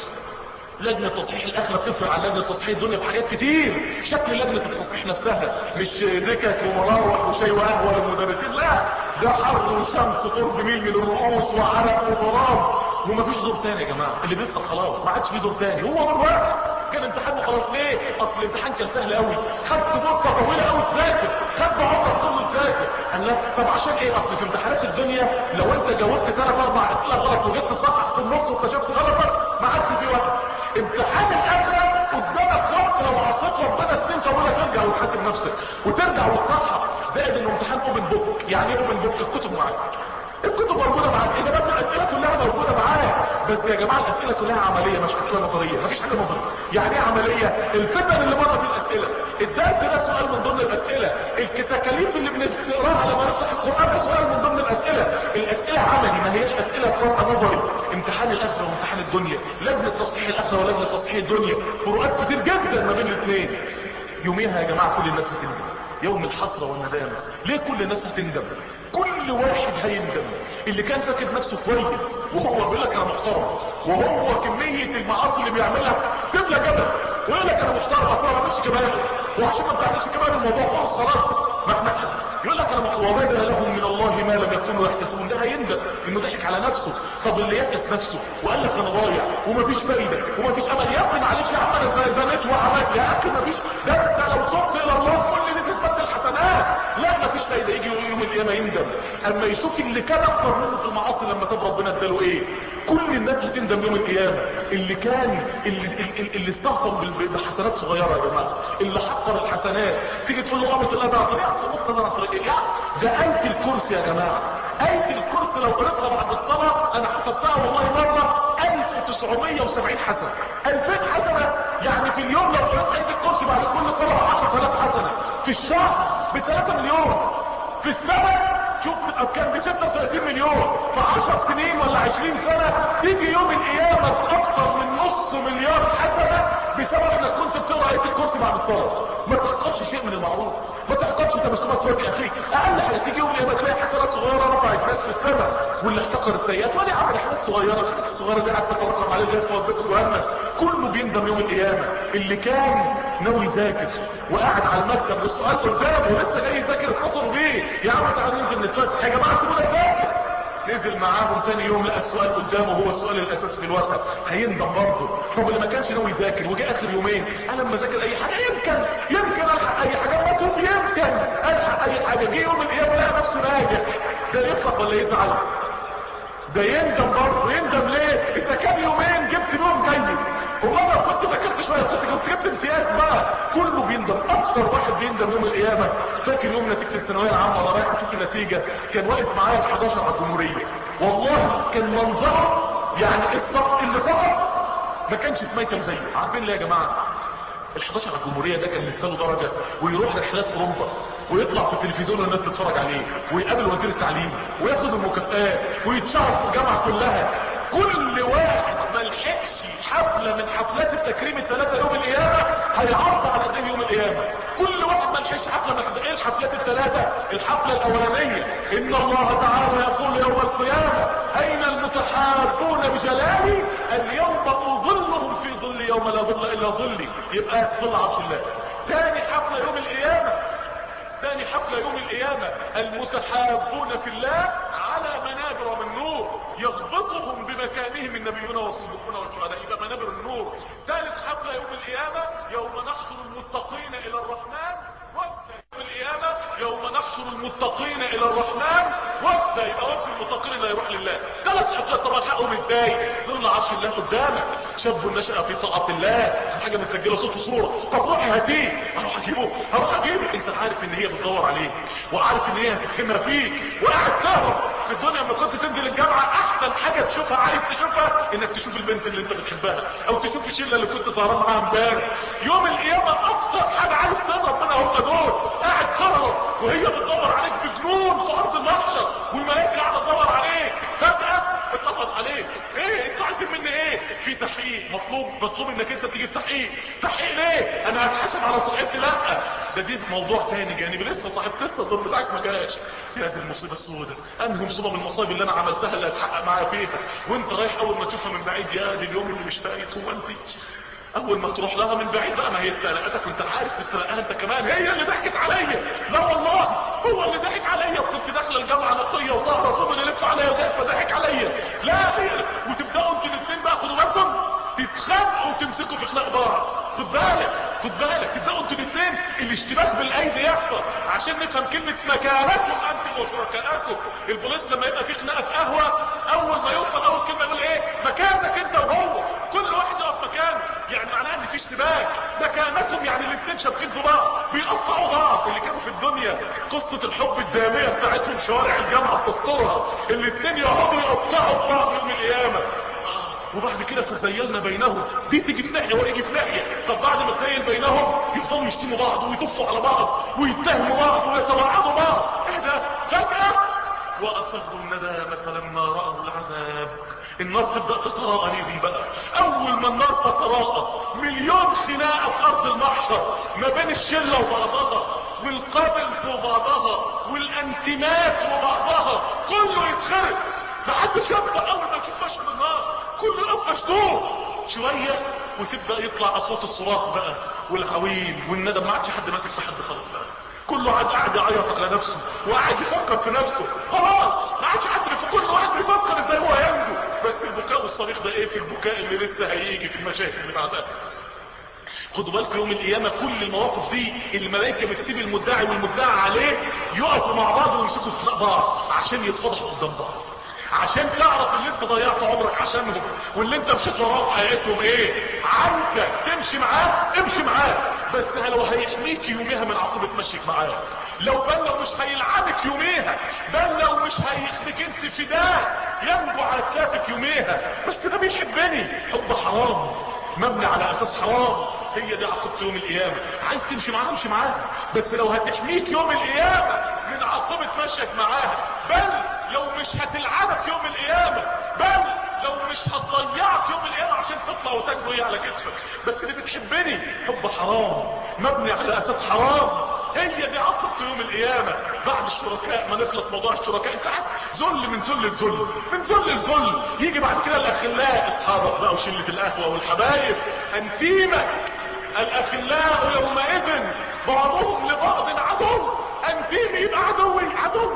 لجنة تصحيح الاخرة بتفرق عن لجنة تصحيح الدنيا بحاجات كتير. شكل لجنة التصحيح نفسها مش دكك ومراوح وشاي وقهوة للمدرسين، لا ده حر وشمس قرب ميل من الرؤوس وعرق وضراب، ومفيش دور تاني يا جماعة. اللي بيسأل خلاص ما عادش فيه دور تاني، هو دور واحد. كان امتحان وخلاص. ليه؟ اصل الامتحان كان سهل قوي، خدت مدة طويلة قوي تذاكر، خدت عمرك كله تذاكر. قال لا طب عشان ايه؟ اصل في امتحانات الدنيا لو انت جاوبت ثلاث اربع اسئله غلط وجبت صح في النص واكتشفت غلطك ما عادش في وقت. امتحان الاخره قدامك وقت، لو عصيت ربنا سنين طويله ترجع وتحاسب نفسك وترجع وتصحح. زائد انه امتحان اوبن بوك. يعني ايه اوبن بوك؟ الكتب معاك، الكتب موجوده معاك، اجابات الاسئله كلها موجوده معاك. بس يا جماعه الاسئله كلها عمليه مش اسئله نظريه، مفيش حاجه نظريه. يعني ايه عمليه؟ الفتن اللي بره في الاسئله، الدرس ده سؤال من ضمن الاسئله، التكاليف اللي بنقراها لما نفتح القران ده سؤال من ضمن الاسئله. الاسئله عملي ما هياش اسئله قراءه نظري. امتحان الاخره وامتحان الدنيا، لجنه تصحيح الاخره ولجنه تصحيح الدنيا، فروقات كتير جدا ما بين الاثنين. يوميها يا جماعه كل الناس هتندم، يوم الحسره والندامه. ليه كل الناس هتندم؟ كل واحد هيندم. اللي كان فاكر نفسه كويس وهو بيقول لك انا محترم، وهو كميه المعاصي اللي بيعملها تملى جبل، ويقول لك انا محترم اصلا ما بعملش كبائر، وعشان ما بتعملش كبائر الموضوع خلص خلاص ما احنا يقول لك انا محترم. وبدا لهم من الله ما لم يكونوا يحتسبون. ده هيندم انه ضحك على نفسه. طب اللي يأس نفسه وقال لك انا ضايع ومفيش فايده ومفيش امل، يا ابني معلش يا عم انا زنيت وعملت، يا اخي مفيش، ده انت لو تبت الى الله كل دي تتبدل حسنات. لا مفيش فايده. يجي يوم القيامه يندم اما يشوف اللي كان اكتر منه في المعاصي لما تاب ربنا اداله ايه. كل الناس هتندم يوم القيامه. اللي كان اللي, اللي, اللي استهتر بحسنات صغيره يا جماعه، اللي حقر الحسنات، تيجي تقول له قامت الله ده عن طريق ده عن طريق ايه؟ ده آية الكرسي يا جماعه. آية الكرسي لو قريتها بعد الصلاه انا حسبتها والله مره ألف وتسعمية وسبعين حسنه، ألفين حسنه. يعني في اليوم لو قريت آية الكرسي بعد كل صلاه عشرة آلاف حسنه، في الشهر ب ثلاثة مليون، في السنه شوف كان ب ستة وثلاثين مليون، في عشر سنين ولا عشرين سنة تيجي يوم القيامة بأكثر من نص مليار حسنة بسبب انك كنت بتقرأ آية الكرسي بعد الصلاة. ما تحقرش شيء من المعروف، ما تحقرش تبسمات وجه اخيك. اقل حاجة تيجي يوم القيامة تلاقي حسنات صغيرة رفعت ناس في السماء، واللي احتقر السيئات ولا عمل حاجات صغيرة، الحاجات الصغيرة دي قاعد تترقم عليه زي فوضته جهنم. كله بيندم يوم القيامة. اللي كان ناوي يذاكر وقاعد على المكتب والسؤال قدامه ولسه جاي يذاكر اتصلوا بيه، يا عم تعالوا ننزل نتفسح يا جماعه سيبونا نذاكر. نزل معاهم تاني يوم لقى السؤال قدامه هو السؤال الاساسي في الورقه، هيندم برضه. طب اللي ما كانش ناوي يذاكر وجه اخر يومين انا لما اذاكر اي حاجه يمكن يمكن الحق اي حاجه، ما تقول يمكن الحق اي حاجه، جه يوم القيامه لقى نفسه ناجح، ده يفرح ولا يزعل؟ ده يندم برضه. يندم ليه؟ اذا كان يومين جبت بيهم جيد، ومره كنت ذاكرت شويه كنت كنت جبت امتياز بقى. كله بيندم. اكتر واحد بيندم يوم القيامه فاكر يوم نتيجه الثانويه العامه وانا رايح اشوف النتيجه، كان واقف معايا ال حداشر على الجمهوريه، والله كان منظره يعني السقط اللي سقط ما كانش في ميتم زيه. عارفين ليه يا جماعه؟ ال حداشر على الجمهوريه ده كان لسه له درجه، ويروح رحلات اوروبا ويطلع في التلفزيون والناس تتفرج عليه، ويقابل وزير التعليم وياخد المكافآت ويتشهر في الجامعه كلها. كل واحد ما لحقش حفله من حفلات التكريم الثلاثه يوم القيامه هيعرض على ايديه يوم القيامه. كل واحد ما لحقش حفله من حفلات ايه الحفلات الثلاثه؟ الحفله الاولانيه ان الله تعالى يقول يوم القيامه اين المتحابون بجلالي اليوم اظلهم في ظل يوم لا ظل الا ظلي، يبقى ظل عرش الله. ثاني حفله يوم القيامه ثاني حفله يوم القيامه المتحابون في الله على منابر من نور يغبطهم بمكانهم النبيون والصديقون والشهداء، يبقى منابر النور. ثالث حفله يوم القيامه يوم نحشر المتقين الى الرحمن وفدا. يوم القيامه يوم نحشر المتقين الى الرحمن وفدا، يبقى وفد المتقين اللي هيروح لله. ثلاث حفلات طبعا حقهم ازاي؟ ظل عرش الله قدامك، شاب نشأ في طاعة الله، حاجه متسجله صوت وصوره. طب روحي هاتيه، اروح اجيبه اروح اجيبه انت عارف ان هي بتدور عليك وعارف ان هي هتتهمها فيك وقاعد تهرب. في الدنيا لما كنت تنزل الجامعه احسن حاجه تشوفها عايز تشوفها انك تشوف البنت اللي انت بتحبها او تشوف الشله اللي كنت سهران معاها امبارح. يوم القيامه اكتر حاجه عايز تهرب منها هم دول، قاعد تهرب وهي بتدور عليك بجنون في ارض المحشر والملائكه قاعده تدور عليك، فجاه بتقبض عليك. ايه انتوا عايزين مني ايه؟ في تحقيق مطلوب مطلوب انك انت تيجي في تحقيق. تحقيق ليه؟ انا هتحاسب على صاحبتي؟ لا ده دي في موضوع تاني جانبي، لسه صاحب لسه الدور بتاعك ما جاش. يا دي المصيبة السوداء، انهي مصيبة من المصايب اللي انا عملتها اللي هتحقق معايا فيها، وانت رايح اول ما تشوفها من بعيد يا دي اليوم اللي مش فايت هو انت. اول ما تروح لها من بعيد بقى، ما هي سرقتك وانت عارف تسرقها انت كمان، هي اللي ضحكت عليا، لا والله هو اللي ضحك عليا، وكنت داخله الجامعه نقيه وظهره فضل يلف عليا وجاي فضحك عليا، لا هي. وتبداوا انتوا الاثنين بقى، خدوا بالكم، تتخانقوا وتمسكوا في خناق بعض، خد بالك خد بالك، تبداوا انتوا الاثنين الاشتباك بالايدي يحصل، عشان نفهم كلمه مكانكم انتم وشركائكم. البوليس لما يبقى في خناقه في قهوه، اول ما يوصل اول كلمه يقول ايه؟ مكانك انت وهو، كل واحد يقف مكانه، يعني معناه ان في اشتباك. مكانكم يعني الاثنين شابكين في بعض، بيقطعوا بعض. اللي كانوا في الدنيا قصه الحب الداميه بتاعتهم شوارع الجامعه بتسطرها، الاثنين يقعدوا يقطعوا بعض يوم القيامه. وبعد كده فزيلنا بينهم، دي تيجي في ناحيه ويجي في ناحيه. طب بعد ما تزيل بينهم يفضلوا يشتموا بعض ويطفوا على بعض ويتهموا بعض ويتبعضوا بعض. ايه ده؟ فجاه واصروا الندامه لما راوا العذاب. النار تبدا تتراءى ليهم بقى. اول ما النار تتراءى مليون خناقه في ارض المحشر ما بين الشله وبعضها، والقبلة وبعضها، والانتمات وبعضها، كله يتخرس. محدش يبقى اول ما يشوف مشهد النار كله يقف مشدود شويه، وتبدا يطلع اصوات الصراخ بقى والعويل والندم. ما عادش حد ماسك في حد خالص بقى، كله قاعد قاعد يعيط على نفسه وقاعد يفكر في نفسه، خلاص ما عادش حد في كل واحد بيفكر ازاي هو ينجو. بس البكاء والصريخ ده ايه في البكاء اللي لسه هيجي في المشاكل اللي بعدها. خدوا بالكم يوم القيامه كل المواقف دي الملائكه بتسيب المدعي والمدعى عليه يقفوا مع بعض ويمسكوا في بعض عشان يتفضحوا قدام بعض، عشان تعرف اللي انت ضيعت عمرك عشانهم واللي انت مشيت وراهم حياتهم ايه. عايزك تمشي معاه امشي معاه، بس لو هيحميك يوميها من عقوبة مشيك معاه، لو بل لو مش هيلعنك يوميها، بل لو مش هيخدك انت فداه ينجو على كتافك يوميها. بس ده بيحبني حب حرام مبني على اساس حرام، هي دي عقوبة يوم القيامة. عايز تمشي معاه امشي معاه، بس لو هتحميك يوم القيامة من عقوبة مشيك معاه، بل لو مش هتلعنك يوم القيامة، بل لو مش هتضيعك يوم القيامة عشان تطلع وتنجو ايه على كتفك، بس اللي بتحبني حب حرام مبني على اساس حرام، هي دي عقوبة يوم القيامة. بعد الشركاء ما نخلص موضوع الشركاء، انت عارف ذل من ذل لذل من ذل لذل، يجي بعد كده الاخلاء اصحابك بقى وشلة القهوة والحبايب انتيمك. الاخلاء يومئذ بعضهم لبعض عدو، انتيمي يبقى عدوي عدو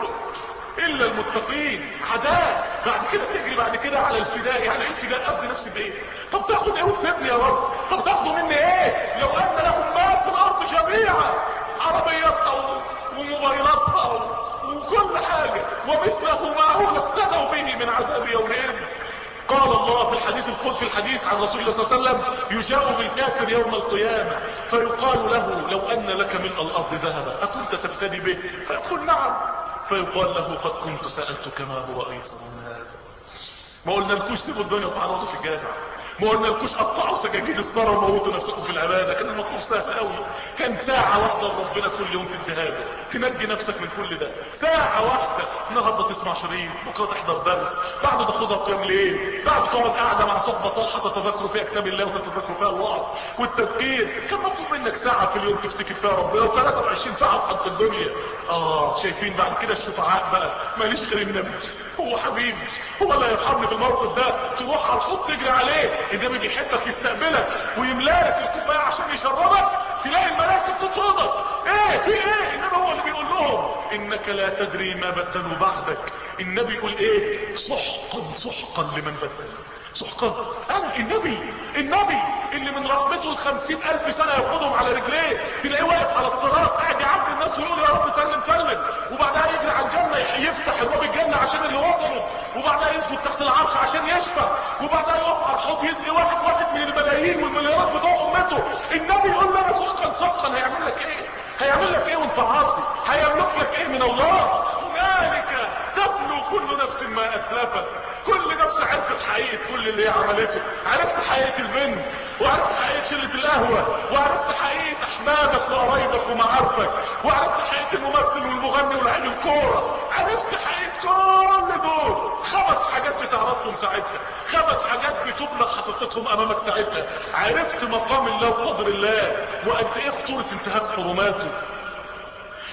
الا المتقين عداء. بعد كده تجري بعد كده على الفداء. يعني ايه الفداء؟ افدي نفسي بايه؟ طب تاخد ايه وتسيبني يا رب؟ طب تاخدوا مني ايه؟ لو ان لهم ما في الارض جميعا، عربياتها وموبايلاتها وكل حاجة ومثله معه لافتدوا به من عذاب يومئذ. قال الله في الحديث القدسي في الحديث عن رسول الله صلى الله عليه وسلم: يجاء بالكافر يوم القيامة فيقال له: لو ان لك ملء الارض ذهبا اكنت تفتدي به؟ فيقول: نعم. فيقال له: قد كنت سألتك ما هو ايسر من هذا. ما قلنا لكوش سيبوا الدنيا وتعرضوا في الجامع، ما قلنا لكوش قطعوا سجاجيد الثرى وموتوا نفسكم في العباده، كان المطلوب سهل قوي. كان ساعه واحده ربنا كل يوم تديها له تنجي نفسك من كل ده، ساعه واحده. النهارده تسمع شريط، بكره تحضر درس، بعد تاخدها قيام ليل، بعد تقعد قاعده مع صحبه صالحه تتذكروا فيها كتاب الله وتتذكروا فيها الوعظ والتذكير. كان مطلوب منك ساعه في اليوم تفتكر فيها ربنا، وثلاثة وعشرين ساعه تحط الدنيا. اه شايفين بعد كده الشفعاء بقى؟ ماليش غير النبي، هو حبيبي، هو اللي هيرحمني في الموقف ده. تروح على الحوض تجري عليه، النبي بيحبك يستقبلك ويملالك الكوبايه عشان يشربك، تلاقي الملائكه بتطردك. ايه في ايه؟ النبي هو اللي بيقول لهم: انك لا تدري ما بدلوا بعدك. النبي يقول ايه؟ سحقا سحقا لمن بدل. سحقا. انا النبي النبي اللي من رحمته الخمسين الف سنة ياخدهم على رجليه، تلاقيه واقف على الصراط قاعد يعبد الناس ويقول: يا رب سلم سلم، وبعدها يجري على الجنة يفتح ابواب الجنة عشان اللي وصلوا، وبعدها يسجد تحت العرش عشان يشفى، وبعدها يقف على الحوض يسقي واحد واحد من الملايين والمليارات بتوع امته. النبي يقول لنا: سحقا سحقا. هيعمل لك ايه؟ هيعمل لك ايه وانت عاصي؟ هيملك لك ايه من الله؟ هنالك تبلو كل نفس ما اسلفت. كل نفس عرفت حقيقة كل اللي هي عملته، عرفت حقيقة البنت، وعرفت حقيقة شلة القهوة، وعرفت حقيقة احبابك وقرايبك ومعارفك، وعرفت حقيقة الممثل والمغني ولاعب الكورة، عرفت حقيقة كل دول. خمس حاجات بتعرفهم ساعتها، خمس حاجات بتبلغ حقيقتهم امامك ساعتها. عرفت مقام الله وقدر الله، وقد ايه خطورة انتهاك حرماته،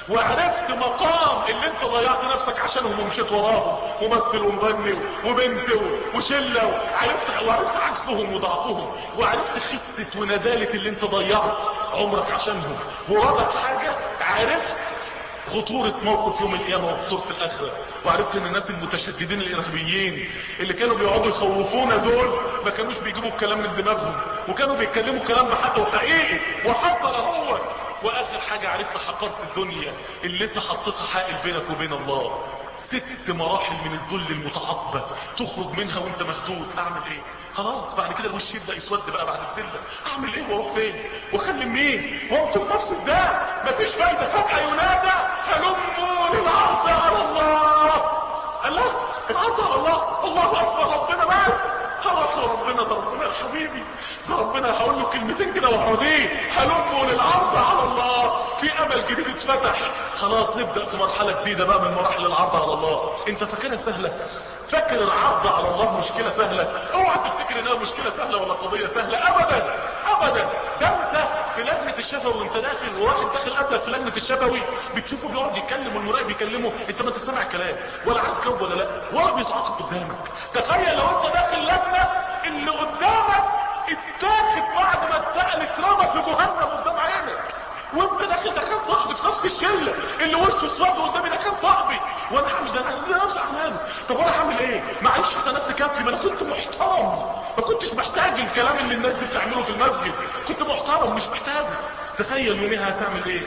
وعرفت مقام اللي انت ضيعت نفسك عشانهم ومشيت وراهم، ممثل ومغني وبنت وشله، وعرفت وعرفت عكسهم وضعفهم، وعرفت خسة وندالة اللي انت ضيعت عمرك عشانهم. ورابع حاجة عرفت خطورة موقف يوم القيامة وخطورة الآخرة، وعرفت ان الناس المتشددين الارهابيين اللي كانوا بيقعدوا يخوفونا دول ما كانوش بيجيبوا الكلام من دماغهم، وكانوا بيتكلموا كلام بحق وحقيقي وحصل هو. واخر حاجة عرفت حقرت الدنيا اللي انت حطيتها حائل بينك وبين الله. ست مراحل من الذل المتعاقبة تخرج منها وانت مهدود. اعمل ايه؟ خلاص بعد كده الوش يبدا يسود بقى بعد الذله. اعمل ايه واروح فين واكلم مين وانقذ نفسي ازاي؟ مفيش فايده. فجاه ينادى هلموا للعرض على الله. الله العرض على الله. الله اكبر. ربنا مات. هروح لربنا. ده ربنا يا حبيبي. ده ربنا هقول له كلمتين كده وهرضيه. هلموا للعرض على الله. في امل جديد اتفتح. خلاص نبدا في مرحله جديده بقى من مراحل العرض على الله. انت فاكرها سهله؟ فاكر العرض على الله مشكلة سهلة؟ اوعى تفتكر انها مشكلة سهلة ولا قضية سهلة. ابدا ابدا. ده انت في لجنة الشفوي وانت داخل، وواحد داخل قبلك في لجنة الشفوي بتشوفه بيقعد يتكلم والمراقب يكلمه، انت ما تسمع كلام ولا عارف كوب ولا لا ولا بيتعاقب قدامك. تخيل لو انت داخل لجنة اللي قدامك اتاخد بعد ما اتسأل اترمى في جهنم قدام عينك، وانت داخل ده كان صاحبي في نفس الشله اللي وشه اسود قدامي، ده كان صاحبي وانا هعمل ده انا نفس اعماله. طب وانا هعمل ايه؟ معيش حسنات تكفي. ما انا كنت محترم، ما كنتش محتاج الكلام اللي الناس دي بتعمله في المسجد. كنت محترم مش محتاجه. تخيل يوميها هتعمل ايه؟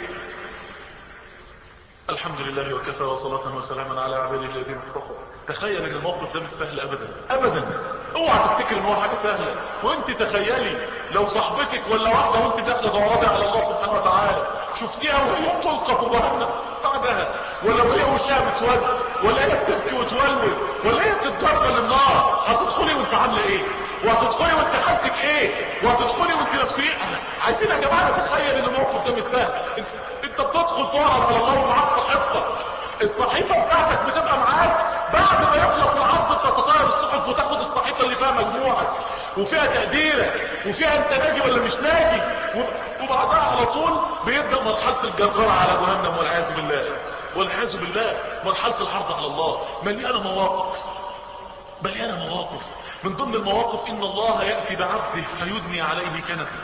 الحمد لله وكفى وصلاة وسلاما على عباده الذين اصطفى. تخيل ان الموقف ده مش سهل ابدا ابدا. اوعى تفتكر ان هو حاجه سهله. وانت تخيلي لو صاحبتك ولا واحده وانت داخله دوراتي على الله سبحانه وتعالى شفتيها وهي تلقى في جهنم بعدها، ولا وهي وشها مسود، ولا هي بتبكي وتولول، ولا هي بتتجرجر للنار، هتدخلي وانت عامله ايه؟ وهتدخلي وانت حالتك ايه؟ وهتدخلي وانت نفسيه. عايزين يا جماعه نتخيل ان الموقف ده مش سهل. انت انت بتدخل تعرض على الله ومعاك صحيفتك. الصحيفه بتاعتك بتبقى معاك بعد ما يخلص العرض. انت تطير الصحف وتاخد الصحيفه اللي فيها مجموعك وفيها تقديرك وفيها انت ناجي ولا مش ناجي، وبعدها على طول بيبدا مرحله الجرجره على جهنم والعياذ بالله والعياذ بالله. مرحله العرض على الله مليانه مواقف مليانه مواقف. من ضمن المواقف ان الله ياتي بعبده فيدني عليه كنفه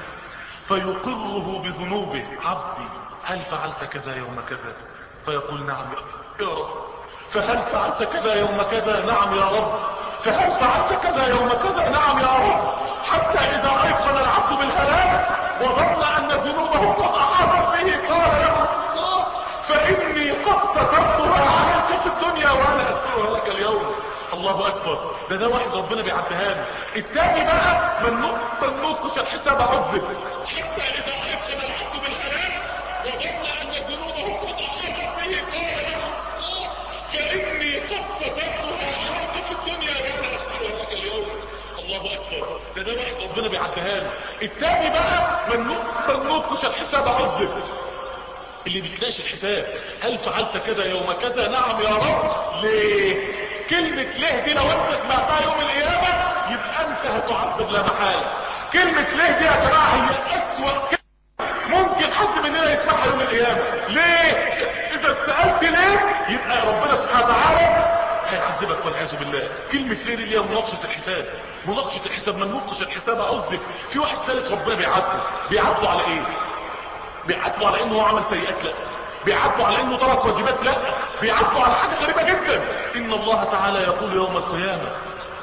فيقره بذنوبه. عبدي هل فعلت كذا يوم كذا؟ فيقول نعم يا رب. فهل فعلت كذا يوم كذا؟ نعم يا رب. فهل فعلت كذا يوم كذا؟ نعم يا رب. حتى اذا ايقن العبد بالهلاك وظن ان ذنوبه قد احاطت به قال له الله فاني قد سترتها عليك في الدنيا وانا استرها لك اليوم. الله اكبر. ده ده واحد ربنا بيعديها له. التاني بقى من من نقش الحساب عذب. حتى اذا ايقن العبد بالهلاك وظن ان ذنوبه قد احاطت به قال له الله فاني قد سترتها عليك في الدنيا وانا استرها لك اليوم. الله اكبر. ده ده واحد ربنا بيعديها له. التاني بقى من من نقش الحساب عذب. اللي بيكناش الحساب. هل فعلت كذا يوم كذا؟ نعم يا رب. ليه؟ كلمة ليه دي لو انت سمعتها يوم القيامة يبقى انت هتعذب لا محالة. كلمة ليه دي يا جماعة هي اسوأ كلمة ممكن حد مننا يسمعها يوم القيامة. ليه؟ اذا اتسألت ليه يبقى ربنا سبحانه وتعالى هيعذبك والعياذ بالله. كلمة ليه دي هي مناقشة الحساب. مناقشة الحساب. من نقش الحساب عذب. في واحد ثالث ربنا بيعاتبه. بيعاتبه على ايه؟ بيعاتبوا على انه عمل سيئات؟ لا. بيعاتبوا على انه ترك واجبات؟ لا. بيعاتبوا على حاجة غريبة جدا. ان الله تعالى يقول يوم القيامة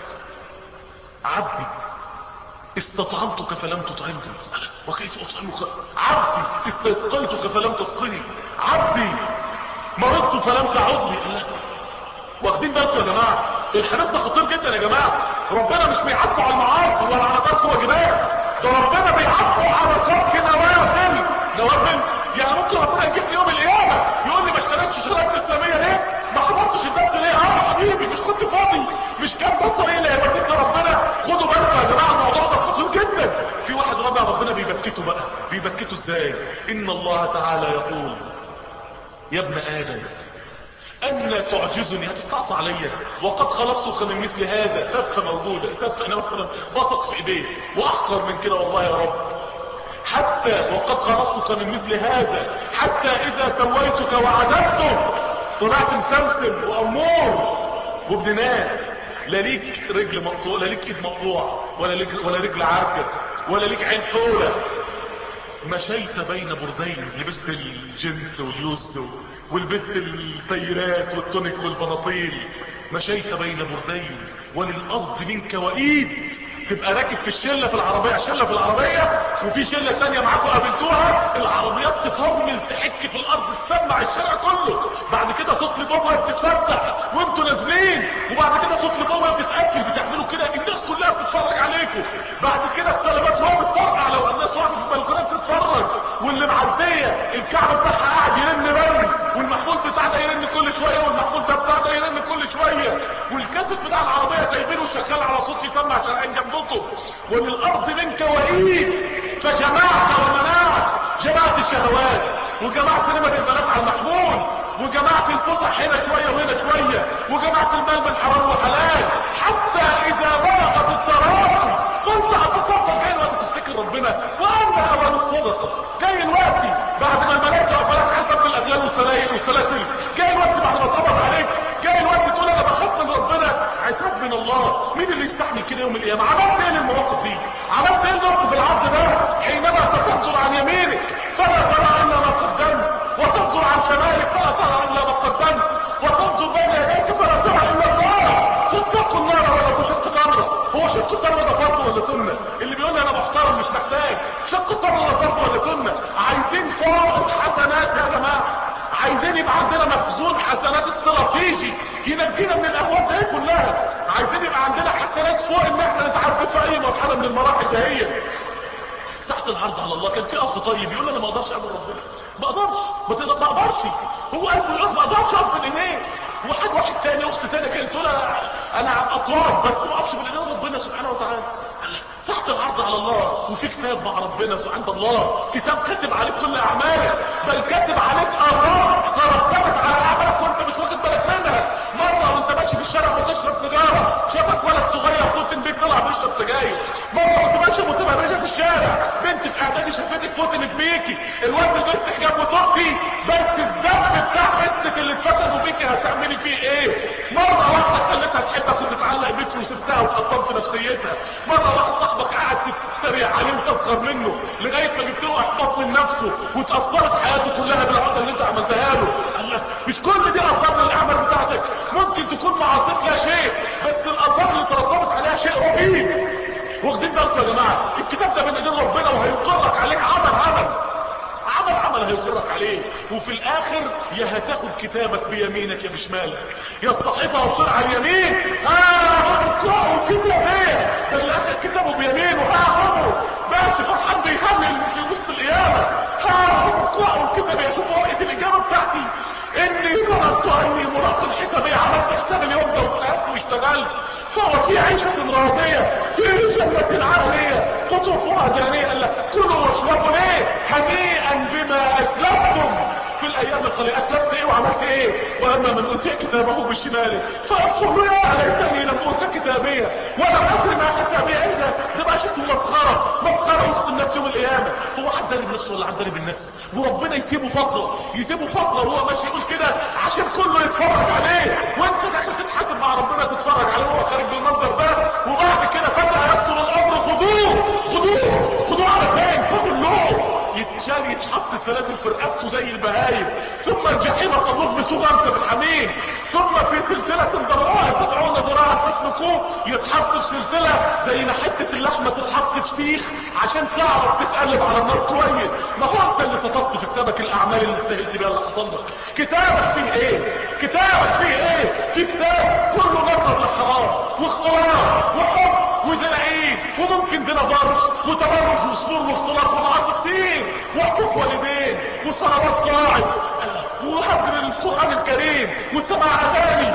عبدي استطعمتك فلم تطعمني وكيف اطعمك؟ عبدي استسقيتك فلم تسقني. عبدي مرضت فلم تعودني. واخدين بالكم يا جماعة؟ الحديث ده خطير جدا يا جماعة. ربنا مش بيعاتبوا على المعاصي ولا على ترك واجبات، ده ربنا بيعاتبوا على ترك نوافل. نوافل يعني ممكن ربنا يجيبني يوم القيامة يقول لي ما اشتريتش شهادة اسلامية ليه؟ ما حضرتش الدرس ليه؟ اه يا حبيبي مش كنت فاضي. مش كان ده الطريق اللي هيبكتنا ربنا. خدوا بالكم يا جماعة الموضوع ده خطير جدا. في واحد رابع ربنا بيبكته بقى. بيبكته ازاي؟ ان الله تعالى يقول يا ابن ادم أن تعجزني هتستعصى عليا وقد خلقتك من مثل هذا. تفة موجودة. تفة انا مثلا بثق في ايديه واحقر من كده والله يا رب. حتى وقد خلقتك من مثل هذا، حتى اذا سويتك وعدلتك طلعت مسمسم وامور وابن ناس، لا ليك رجل مقطوع، لا ليك ايد مقطوع، ولا ليك ولا رجل عرجة، ولا ليك عين حولة. مشيت بين بردين، لبست الجنس واليوست ولبست التيرات والتونيك والبناطيل. مشيت بين بردين وللارض منك وإيد. تبقى راكب في الشلة في العربية، شلة في العربية وفي شلة تانية معاكم قابلتوها، العربيات تفرمل تحك في الارض تسمع الشارع كله. بعد كده صوت البابا بتتفتح وانتوا نازلين، وبعد كده صوت البابا بتتقفل، بتعملوا كده الناس كلها بتتفرج عليكم. بعد كده السلامات وهو بتفرقع لو الناس واقفه في البلكونات تتفرج، واللي معديه الكعب بتاعها قاعد يرن رن، والمحمول بتاع ده يرن كل شويه، والمحمول ده بتاع ده يرن كل شويه، والكاسيت بتاع العربيه سايبينه شغال على صوت يسمع شارعين جنبكم. وللارض منك وإيد، فجمعت ومنعت، جمعت الشهوات وجمعت نمر البنات على المحمول، وجمعت الفسح هنا شويه وهنا شويه، وجمعت المال من حرام وحلال، حتى اذا بلغت التراقي قلت اتصدق. جاي الوقت تفتكر ربنا وانا اوان الصدقه. جاي الوقت بعد ما الملائكه وفلك حتى بالاغلال والسلايل والسلاسل، جاي الوقت بعد ما اتقبض عليك، جاي الوقت تقول انا بخاف من ربنا، عتاب من الله. مين اللي يستحمل كده يوم القيامه؟ عملت ايه للمواقف دي؟ عملت ايه الموقف العبد ده حينما ستنظر عن يمينك فلا ترى الا ما قدمت، وتنظر عن شمالك فلا ترى الا ما قدمت، وتنظر بين يديك فلا ترى الا النار. فاتقوا النار ولو بشق تمره. هو شق التمره ده فرض ولا سنه؟ اللي بيقول لي انا محترم مش محتاج، شق التمره ده فرض ولا سنه؟ عايزين فائض حسنات يا جماعه، عايزين يبقى عندنا مخزون حسنات استراتيجي ينجينا من الاهوال دي كلها، عايزين يبقى عندنا حسنات فوق ان احنا نتعذب في اي مرحله من المراحل دهية. ساعة العرض على الله كان في اخ طيب يقول انا ما اقدرش اقابل ربنا، ما اقدرش ما تقدر ما اقدرش، هو قلبه يقول ما اقدرش اقف بين ايديه. واحد واحد تاني اخت تانية كانت تقول انا انا اطراف بس ما اقفش بين ايدين ربنا سبحانه وتعالى. ساعة العرض على الله وفي كتاب مع ربنا سبحانه الله، كتاب كاتب عليك كل اعمالك، بل كاتب عليك اراء ترتبت على اعمالك وانت مش واخد بالك منها. مرة وانت ماشي في الشارع وتشرب سيجارة شافك ولد صغير فوتن بيك طلع بيشرب سجاير. مرة وانت ماشي متبرجة في الشارع بنت في اعدادي شافتك فوتنت بيكي، الواد لبست حجاب وطفي، بس الذنب بتاع بنتك اللي اتفتنوا بيكي هتعملي فيه ايه؟ مرة واحدة خلتها تحبك وتتعلق بيك وسبتها وتقطمت نفسيتها. مرة واحد صاحبك قاعد تتريق عليه وتسخر منه لغاية ما جبت له احباط من نفسه وتأثرت حياته كلها بالعقدة اللي انت عملتها له. قال لك مش كل دي اثار للاعمال بتاعتك، ممكن تكون معاصيك لا شيء بس الاثار اللي ترتبط عليها شيء رهيب. واخدين بالكم يا جماعة؟ الكتاب ده بين ايدين ربنا وهيقرك عليك عمل عمل عمل عمل هيقرك عليه، وفي الاخر يا هتاخد كتابك بيمينك يا بشمالك، يا الصحيفة هتطير على اليمين ها اقرأوا كتابيه، ده اللي اخد كتابه بيمينه هاخده ماشي فرحان بيهلل في وسط القيامة، ها اقرأوا كتابيه. شوفوا ورقة الاجابة بتاعتي، اني ظننت اني مراقب حسابي، عملت حساب اليوم ده وطلعت واشتغلت، فهو في عيشة راضية في جنة عالية قطوفها دانية. قال لك كلوا واشربوا ليه؟ هنيئا بما اسلفتم في الايام القليلة. اسلفت ايه وعملت ايه؟ واما من اوتي كتابه بشماله فاقول يا ليتني لم اوت كتابيه ولم ادري ما حسابي. ايه ده؟ ده بقى شكله مسخره، مسخره وسط الناس يوم القيامه. هو حد داري بنفسه ولا حد داري بالناس؟ وربنا يسيبه فتره، يسيبه فتره وهو ماشي يقول كده عشان كله يتفرج عليه، وانت داخل تتحاسب مع ربنا تتفرج عليه وهو خارج بالمنظر ده. وبعد كده فجاه يصدر الامر خذوه خذوه خذوه على فين؟ خذوا اللوم يتشال يتحط السلاسل في رقبته زي البهايم، ثم الجحيم صلوه بسوء امسى بالحميم، ثم في سلسله ضرعوها سبعون ذراعا فاسلكوه، يتحط في سلسله زي ما حته اللحمه تتحط في سيخ عشان تعرف تتقلب على النار كويس. ما هو انت اللي سطرت في كتابك الاعمال اللي استهلت بيها اللي حصل لك. كتابك فيه ايه؟ كتابك فيه ايه؟ في كتاب كله نظر للحرام واختلاط وحب وزلاعين وممكن زنا فرش وتبرج وسرور واختلاط ومعاصي كتير وحقوق والدين وصلوات طاعت وهجر القرآن الكريم وسماع اغاني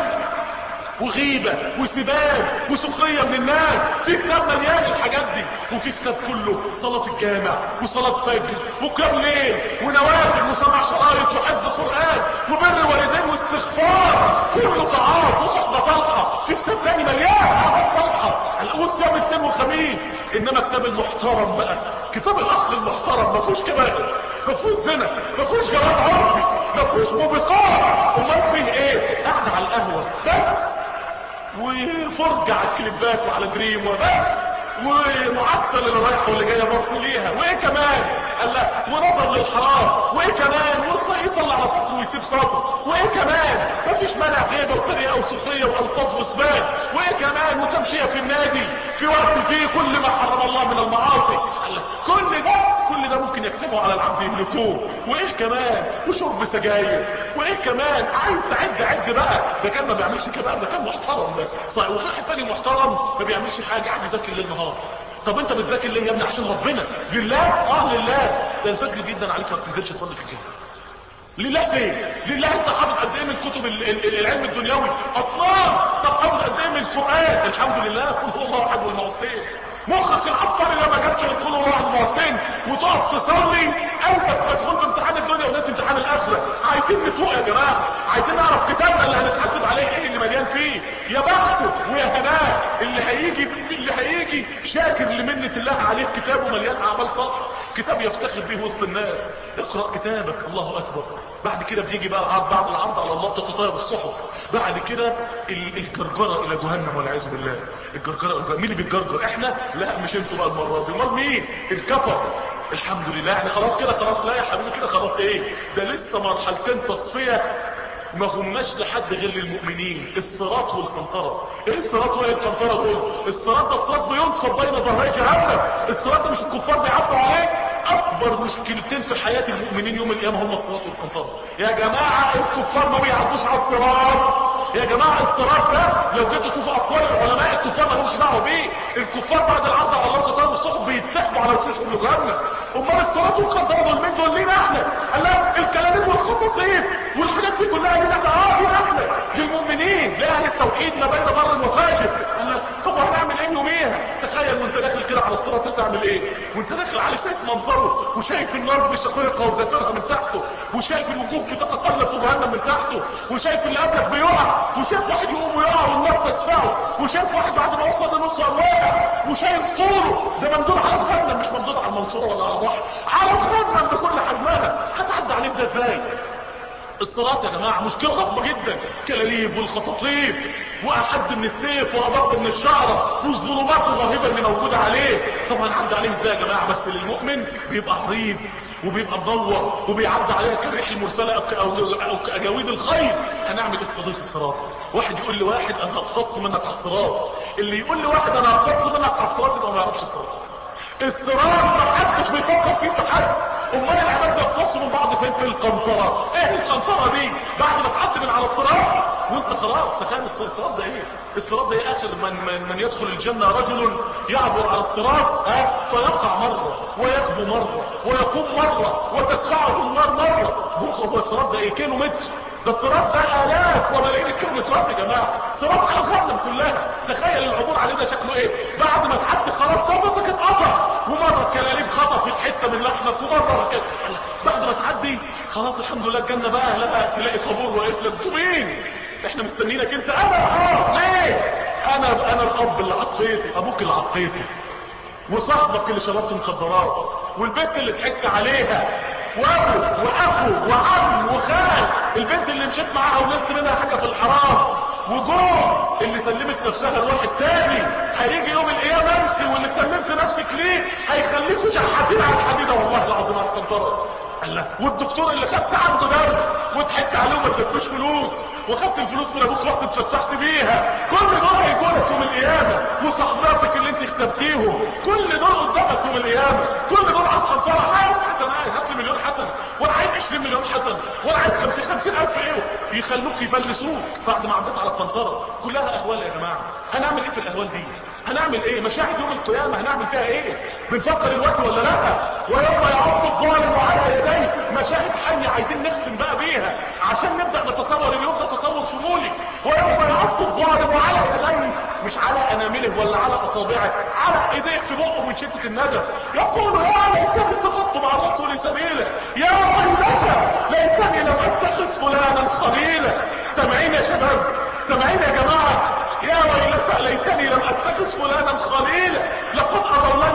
وغيبة وسباب وسخرية من الناس. في كتاب مليان الحاجات دي، وفي كتاب كله صلاة الجامع وصلاة فجر وقيام ليل ونوافل وسماع شرايط وحفظ قرآن وبر والدين واستغفار، كله طاعات وصحبة صالحة. في كتاب تاني مليان اعمال صالحة، وصيام الاثنين والخميس انما كتاب المحترم بقى، كتاب الاخ المحترم، ما فيهوش كبائر، ما فيهوش زنا، ما فيهوش جواز عرفي، ما فيهوش موبقات، امال فيه ايه؟ قاعد على القهوه بس، وفرج على الكليبات وعلى دريم وبس، ومعاكسه اللي رايحه واللي جايه باصي ليها، وايه كمان؟ قال لا، ونظر للحرام، وايه كمان؟ ويصلي على سطر ويسيب سطر، وايه كمان؟ مفيش مانع غيبه وطريقه وسخريه والفاظ وسباب، وايه كمان؟ وتمشيه في النادي في وقت فيه كل ما حرم الله من المعاصي. قال لا، كل ده كل ده ممكن يكتبوا على العبد يملكوه، وايه كمان؟ وشرب سجاير، وايه كمان؟ عايز تعد عد بقى. ده كان ما بيعملش كده، ده كان محترم ده صحيح. وفي واحد تاني محترم ما بيعملش حاجه، قاعد يذاكر ليل نهار. طب انت بتذاكر ليه يا ابني؟ عشان ربنا. لله؟ اه لله. ده الفجر جدا عليك ما بتنزلش تصلي في الجامع. لله فين؟ لله. انت حافظ قد ايه من كتب ال ال العلم الدنيوي؟ اطنان. طب حافظ قد ايه من القران؟ الحمد لله. قل هو الله احد والمعصين. مخك العبقري لما جاتش قل هو الله احد والمعصين وتقف تصلي، قلبك مشغول بامتحان الدنيا وناس امتحان الاخره. عايزين نفوق يا جماعه، عايزين نعرف كتابنا اللي هنتحاسب عليه ايه اللي مليان فيه. يا بخته ويا هناه اللي هيجي اللي هيجي شاكر لمنه الله عليه، كتابه مليان اعمال صالحه، كتاب يفتخر به وسط الناس. اقرأ كتابك. الله اكبر. بعد كده بيجي بقى العرض، بعد العرض على الله تتطاير الصحف. بعد كده الجرجره الى جهنم والعياذ بالله. الجرجره الى جهنم. مين اللي بيتجرجر؟ احنا؟ لا مش انتوا بقى المره دي. امال مين؟ الكفر. الحمد لله احنا خلاص كده خلاص. لا يا حبيبي كده خلاص. ايه ده؟ لسه مرحلتين تصفيه ما هماش لحد غير للمؤمنين، الصراط والقنطره. ايه الصراط وايه القنطره دول؟ الصراط ده الصراط بينصب بين ظهري جهنم. الصراط ده مش الكفار بيعدوا عليه؟ اكبر مشكلتين في حياة المؤمنين يوم القيامة هم الصراط والقنطرة. يا جماعة الكفار ما بيعدوش على الصراط. يا جماعة الصراط ده لو جيتوا تشوفوا اقوال العلماء الكفار ما لهمش دعوه بيه. الكفار بعد العرض على الله قطار والصحف بيتسحبوا على وشوشهم لجهنم. امال الصراط والقنطرة دول مين؟ دول لينا احنا. قال لا، الكلام والخطاطيف والحاجات دي كلها لينا احنا. اه لينا احنا للمؤمنين لاهل التوحيد ما بين بر وفاجر. قال لا، طب هنعمل ايه يوميها؟ تخيل وانت داخل كده على الصراط تعمل ايه؟ وانت داخل عليه شايف منظره، وشايف النار بشقيقها وزفيرها من تحته، وشايف الوجوه بتتقلب في جهنم من تحته، وشايف اللي قبلك بيقع، وشايف واحد يقوم ويقع والنار تسفعه، وشايف واحد بعد ما وصل لنص واقع، وشايف طوله ده ممدود على جهنم، مش ممدود على المنصوره ولا على البحر، على جهنم بكل حجمها. هتعدي عليه ده ازاي؟ الصراط يا جماعة مشكلة ضخمة جدا. كلاليب والخطاطيف واحد من السيف وادق من الشعرة والظلمات الرهيبة اللي موجودة عليه. طب هنعدي عليه ازاي يا جماعة؟ بس للمؤمن بيبقى عريض وبيبقى مدور وبيعدي عليها كالريح المرسلة او او كاجاويد الخيل. هنعمل ايه في قضية الصراط؟ واحد يقول لي واحد انا هقتص منك على الصراط، اللي يقول لي واحد انا هقتص منك على الصراط يبقى ما يعرفش الصراط. الصراط ما حدش بيفكر فيه في حد. امال العباد بيخلصوا من بعض فين؟ في القنطرة. ايه القنطرة دي؟ بعد ما تعدي من على الصراط وانت خلاص تخيل الصراط ده ايه؟ الصراط ده ايه؟ اخر من, من, من يدخل الجنة رجل يعبر على الصراط ها فيقع مرة ويكبو مرة ويقوم مرة وتسفعه النار مرة. هو الصراط ده ايه؟ كيلو متر. ده الصراط ده الاف وملايين الكيلومترات يا جماعة. صراط على جهنم كلها. تخيل العبور عليه ده شكله ايه؟ بعد ما تعدي خلاص نفسك اتقطع، ومرة كلاليب خطفت حتة من لحمك، ومرة كده بعد ما تعدي خلاص الحمد لله الجنة بقى اهلها تلاقي طابور واقف لك. انتوا مين؟ احنا مستنيينك انت. انا اه ليه؟ انا انا الاب اللي عطيته، ابوك اللي عطيته، وصاحبك اللي شربت مخدرات، والبنت اللي ضحكت عليها، وابو واخو وعم وخال، البنت اللي مشيت معاها ونلت منها حاجه في الحرام، وجوز اللي سلمت نفسها لواحد تاني. هيجي يوم القيامه انت واللي سلمت نفسك ليه هيخليكوا شحاتين على الحديده والله العظيم على القنطره. الله. والدكتور اللي خدت عنده دم وضحكت عليه وما ادتكوش فلوس، وخدت الفلوس من ابوك رحت اتفسحت بيها، كل دول هيجوا لك يوم القيامه. وصحباتك اللي انت اختبتيهم كل دول قدامك يوم القيامه. كل دول على القنطره. عايز حسنات هات لي مليون حسنه، ولا عايز عشرين مليون حسنه، ولا عايز خمسين خمسين الف ايه يخلوك يفلسوك بعد ما عديت على القنطره. كلها اهوال يا جماعه. هنعمل ايه في الاهوال دي؟ هنعمل ايه؟ مشاهد يوم القيامه هنعمل فيها ايه؟ بنفكر الوقت ولا لا؟ ويوم يعض الظالم على يديه. مشاهد حيه عايزين نختم بقى بيها عشان نبدا نتصور اليوم ده تصور شمولي. ويوم يعض الظالم على يديه، مش على انامله ولا على اصابعه، على ايديه في بقه من شده الندم. يقول يا ليتني اتخذت مع الرسول سبيلا، يا ويلتى ليتني لم اتخذ فلانا خليلا. سامعين يا شباب؟ سامعين يا جماعه؟ يا ويلتى ليتني لم اتخذ فلانا خليلا، لقد اضلني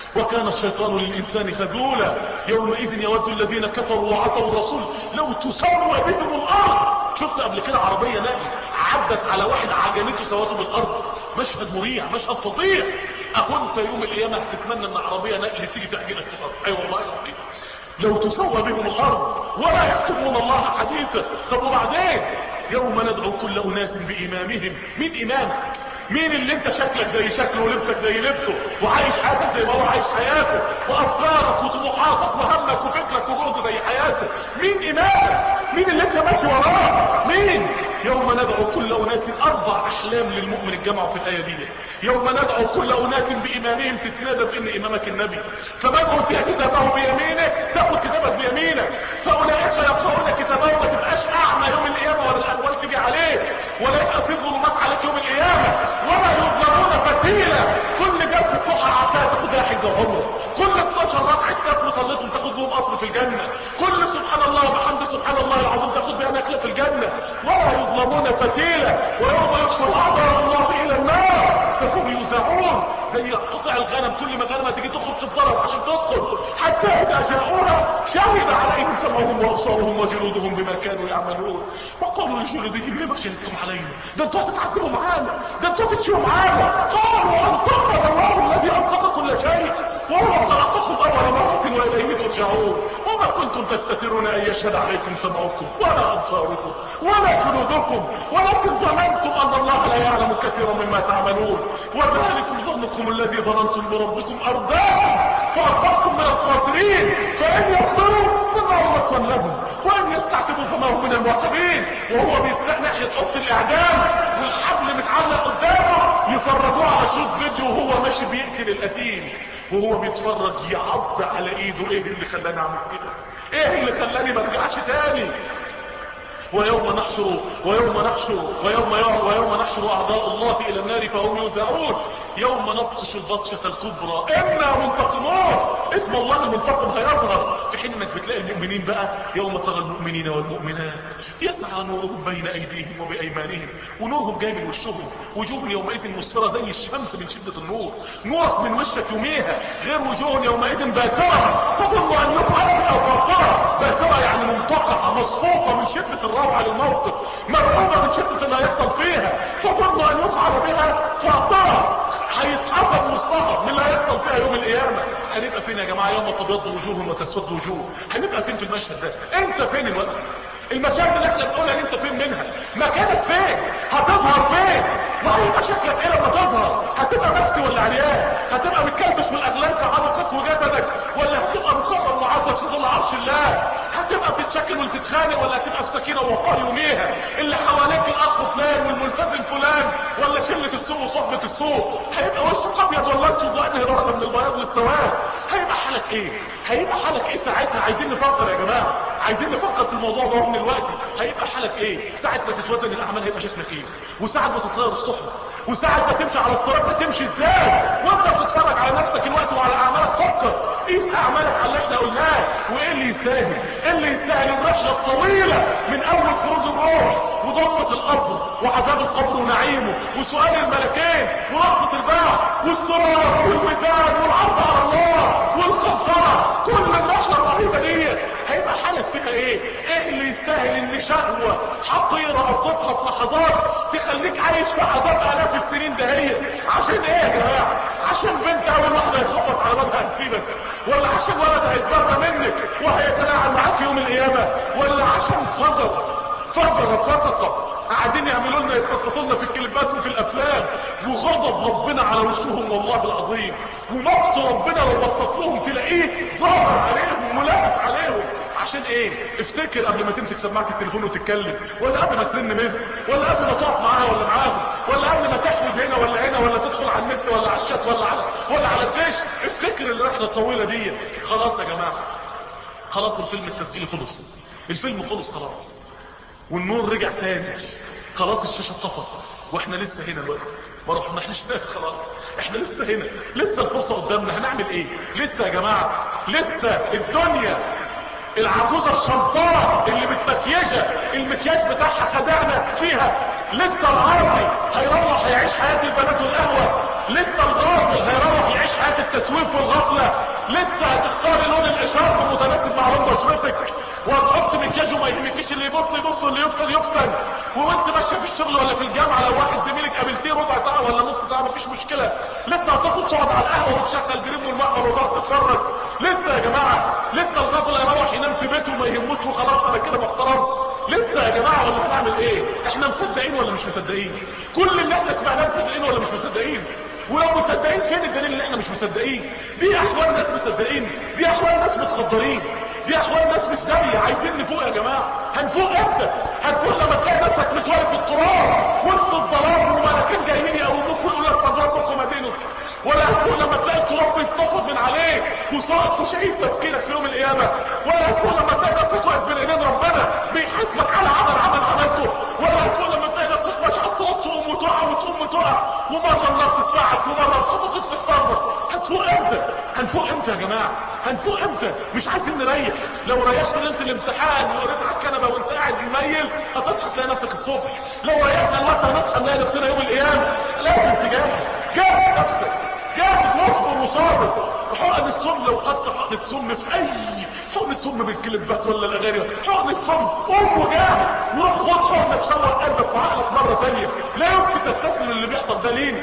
وكان الشيطان للإنسان خذولا. يومئذ يود الذين كفروا وعصوا الرسول لو تسوى بهم الأرض. شفت قبل كده عربية نقل عدت على واحد عجنته سواته بالأرض؟ مشهد مريع، مشهد فظيع. أهو انت يوم القيامة هتتمنى ان عربية نقل تيجي تعجنك في الأرض؟ أي والله العظيم. لو تسوى بهم الأرض ولا يكتمون الله حديثا. طب وبعدين؟ يوم ندعو كل أناس بإمامهم. مين إمامك؟ مين اللي انت شكلك زي شكله ولبسك زي لبسه وعايش حياتك زي ما هو عايش حياته وافكارك وطموحاتك وهمك وفكرك وجهدك زي حياته؟ مين امامك؟ مين اللي انت ماشي وراه؟ مين؟ يوم ندعو كل اناس. اربع احلام للمؤمن الجمع في الايه دي. يوم ندعو كل اناس بامامهم، تتنادى بان امامك النبي. فمن اوتي كتابه بيمينه تاخد كتابك بيمينك. فاولئك يقرؤون كتابهم. ما تبقاش اعمى يوم القيامه ولا الاهوال تيجي عليك ولا يبقى في ظلمات عليك يوم القيامه ولا يظلمون فتيلا. كل جلسه ضحى عدها تاخد لها حجه وعمره. كل اتناشر ركعه نفل صليتهم تاخد بهم قصر في الجنه. كل سبحان الله وبحمد سبحان الله العظيم تاخد بها نخله في الجنه ولا يظلمون فتيلا. ويوم يحشر اعداء الله الى النار فهم يوزعون زي قطع الغنم. كل ما غنمه تيجي تخرج تتضرب عشان تدخل حتى اذا جاءوها شهد عليهم سمعهم وابصارهم وجلودهم بما كانوا يعملون. وقالوا لجلودهم لما شهدتم علينا؟ ده انتوا هتتعذبوا معانا، ده انتوا هتتشيوا معانا. قالوا انطقنا الله الذي انطق كل شيء وهو خلقكم اول مره واليه ترجعون. وما كنتم تستترون ان يشهد عليكم سمعكم ولا ابصاركم ولا جلودكم ولكن ظننتم ان الله لا يعلم كثيرا مما تعملون. وذلكم ظنكم الذي ظننتم بربكم ارداكم فاصبحتم من الخاسرين. فان يصبروا فالنار مثوى لهم وان يستعتبوا فما هم من المعتبين. وهو بيتساق ناحيه اوضه الاعدام والحبل متعلق قدامه يفرجوه على شريط فيديو وهو ماشي بيقتل القتيل وهو بيتفرج يعض على ايده. ايه اللي خلاني اعمل كده؟ ايه اللي خلاني ما ارجعش تاني؟ ويوم نحشر ويوم نحشر ويوم ويوم نحشر اعداء الله الى النار فهم يوزعون. يوم نبطش البطشة الكبرى انا منتقمون. اسم الله المنتقم هيظهر في حين انك بتلاقي المؤمنين بقى. يوم ترى المؤمنين والمؤمنات يسعى نورهم بين ايديهم وبايمانهم ونورهم جاي من وشهم. وجوه يومئذ مسفرة زي الشمس من شدة النور. نورك من وشك يوميها غير وجوه يومئذ باسرة تظن ان يفعل او فرقرة. باسرة يعني منتقعة مصفوفة من شدة الروعة للموقف، مرعوبة من شدة اللي هيحصل فيها. تظن ان يفعل بها فرقرة. هيتقفل وسطها من اللي هيحصل فيها يوم القيامة. هنبقى فين يا جماعة؟ يوم تبيض وجوه وتسود وجوه. هنبقى فين في المشهد ده؟ انت فين الوقت؟ المشاهد اللي احنا بنقولها انت فين منها؟ مكانك فين؟ هتظهر فين؟ ما هيبقى شكلك ايه لما تظهر؟ هتبقى نفسي ولا عريان؟ هتبقى متكلبش والاغلال في عنقك وجسدك ولا هتبقى مكرم معدل في ظل عرش الله؟ هتبقى بتتشكل وتتخانق ولا هتبقى في سكينه ووقار يوميها؟ اللي حواليك الاخ فلان والملتزم فلان ولا شله السوق وصحبه السوق؟ هيبقى وشك ابيض ولا اسود وانهي درجه من البياض للسواد؟ هيبقى حالك ايه؟ هيبقى حالك ايه ساعتها؟ عايزين نفكر يا جماعه، عايزين نفكر في الموضوع ده من دلوقتي. هيبقى حالك ايه ساعه ما تتوزن الاعمال؟ هيبقى شكلك ايه؟ وساعه ما تتغير الصحبه وساعه ما تمشي على الصراط هتمشي ازاي؟ وانت بتتفرج على نفسك الوقت وعلى اعمالك فكر قيس اعمالك على اللي احنا قلناه وايه اللي يستاهل. ايه اللي يستاهل الرحله الطويله من اول خروج الروح وضمه القبر وعذاب القبر ونعيمه وسؤال الملكين ولحظه البعث والصراط والميزان والعرض على الله والقنطره. كل الرحله الرهيبه دي هيبقى حالك فيها ايه؟ ايه اللي يستاهل ان شهوه حقيره قضتها في لحظات تخليك عايش في عذاب الاف السنين دهيت؟ عشان ايه يا جماعه؟ عشان بنت اول واحده يخبط على بابها هتسيبك؟ ولا عشان ولد هيتبرى منك وهيتلاعب معاك في يوم القيامه؟ ولا عشان فجر فجر فسقه قاعدين يعملوا لنا يتنططوا لنا في الكليبات وفي الافلام وغضب ربنا على وشهم والله العظيم ومقت ربنا لو بصت لهم تلاقيه ظاهر عليهم ملابس عليهم؟ عشان ايه؟ افتكر قبل ما تمسك سماعه التليفون وتتكلم ولا قبل ما ترن مزق ولا قبل ما تقف معاها ولا معاهم ولا قبل ما تحوز هنا ولا هنا ولا تدخل على النت ولا على الشات ولا على ولا على الدش. افتكر الرحله الطويله دي. خلاص يا جماعه، خلاص الفيلم التسجيلي خلص، الفيلم خلص خلاص والنور رجع تاني، خلاص الشاشه اتطفت واحنا لسه هنا الوقت ما رحناش خلاص، احنا لسه هنا، لسه الفرصه قدامنا. هنعمل ايه؟ لسه يا جماعه، لسه الدنيا العجوزه الشمطاء اللي متمكيجه المكياج بتاعها خدعنا فيها. لسه العاطي هيروح يعيش حياه البنات والقهوه، لسه الغافل هيروح يعيش حياه التسويف والغفلة لسه هتختاري لون الاشارة المتناسب مع لون بشرتك، وهتحط مكياج وما يهمكيش اللي يبص يبص واللي يفتن يفتن، وانت ماشيه في الشغل ولا في الجامعه لو واحد زميلك قابلتيه ربع ساعه ولا نص ساعه مفيش مشكله، لسه هتاخد تقعد على القهوه وتشغل دريم والمقهى وتقعد تتفرج. لسه يا جماعه لسه الغفله يروح ينام في بيته وما يهموش وخلاص انا كده محترم. لسه يا جماعه ولا هنعمل ايه؟ احنا مصدقين ولا مش مصدقين؟ كل اللي احنا سمعناه مصدقين ولا مش مصدقين؟ ولو مصدقين فين الدليل ان احنا مش مصدقين؟ دي احوال ناس مصدقين، دي احوال ناس متخدرين، دي احوال ناس مش داريه. عايزين نفوق يا جماعه. هنفوق امتى؟ هنفوق لما تلاقي نفسك متولد في التراب وسط الظلام وملاكين جايين يقوموك ويقول لك قد ربكم ادينه، ولا هتفوق لما تلاقي التراب بيتنفض من عليك وصارت شهيد مسكينك في يوم القيامه، ولا هتفوق لما تلاقي نفسك واقف بين ايدين ربنا بيحاسبك على عمل عمل عملته، ولا هتفوق لما تلاقي نفسك ماشي على الصراط تقوم وتقع وتقوم وتقع ومره النار تسفعك ومره الخطاطيف تختارك. هتفوق امتى؟ هنفوق امتى يا جماعه؟ هنفوق امتى؟ مش عايزين نريح. لو ريحت ليله الامتحان وقريت على الكنبه وانت قاعد مميل هتصحى تلاقي نفسك الصبح. لو ريحنا الوقت هنصحى نلاقي نفسنا يوم القيامه. لازم تجاهد، جاهد نفسك، جاهد واصبر وصابر. حقن السم لو خدت حقنة سم في اي حقن السم بالكليبات ولا الاغاني، حقن السم قوم وجاهد وروح خد حقنة تشوه قلبك وعقلك مرة تانية. لا يمكن تستسلم اللي بيحصل ده لينا.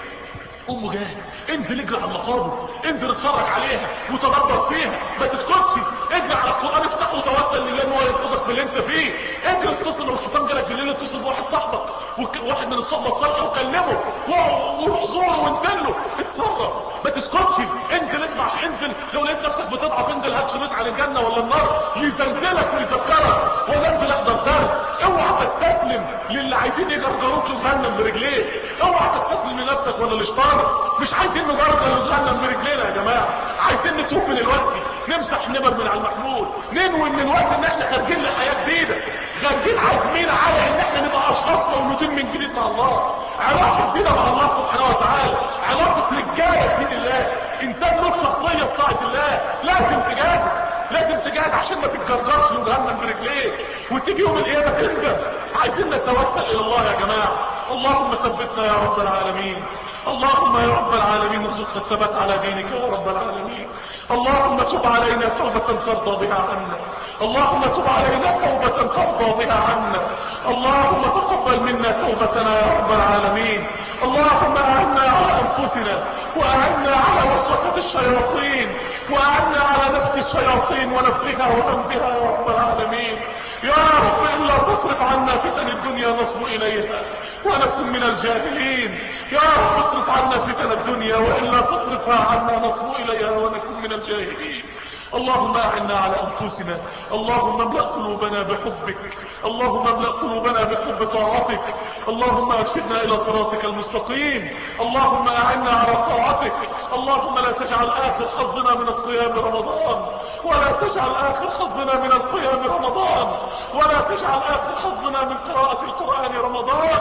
قوم وجاهد، انزل اجري على المقابر، انزل اتفرج عليها وتدبر فيها، ما تسكتش. اجري على القرآن افتحه وتوكل لله ان هو ينقذك من اللي انت فيه. اجري اتصل لو الشيطان جالك بالليل اتصل بواحد صاحبك وواحد من الصحبه الصالحه وكلمه وروح زوره وانزل له اتصرف. ما تسكتش، انزل اسمع، انزل لو لقيت نفسك بتضعف انزل هات شريط عن الجنه ولا النار يزلزلك ويذكرك، ولا انزل احضر درس. اوعى تستسلم للي عايزين يجرجروك لجهنم برجليك، اوعى تستسلم لنفسك ولا لشيطانك. مش عايزين نجرجر لجهنم برجلينا يا جماعه، عايزين نتوب من الوقت، نمسح نمر من على المحمول، ننوي من الوقت ان احنا خارجين لحياه جديده، خارجين عازمين على ان احنا نبقى اشخاص مولودين من جديد مع الله، علاقه جديده مع الله سبحانه وتعالى، علاقه رجاله بدين الله، انسان له شخصيه في طاعه الله. لازم تجاهد، لازم تجاهد عشان ما تتجرجرش لجهنم برجليك وتيجي يوم القيامه تندم. عايزين نتوسل الى الله يا جماعه. اللهم ثبتنا يا رب العالمين، اللهم يا رب العالمين ارزقنا الثبات على دينك يا رب العالمين. اللهم تب علينا توبة ترضى بها عنا، اللهم تب علينا توبة ترضى بها عنا، اللهم تقبل منا توبتنا يا رب العالمين. اللهم اعنا على انفسنا واعنا على وسوسة الشياطين واعنا على نفس الشياطين ونفخها وهمزها يا رب العالمين. يا رب الا تصرف عنا فتن الدنيا نصب اليها ونكن من الجاهلين. يا رب اصرف عنا فتن الدنيا والا تصرفها عنا نصب اليها ونكن من الجاهلين. اللهم اعنا على انفسنا، اللهم املأ قلوبنا بحبك، اللهم املأ قلوبنا بحب طاعتك، اللهم ارشدنا الى صراطك المستقيم، اللهم اعنا على طاعتك. اللهم لا تجعل اخر حظنا من الصيام رمضان، ولا تجعل اخر حظنا من القيام رمضان، ولا تجعل اخر حظنا من قراءة القرآن رمضان.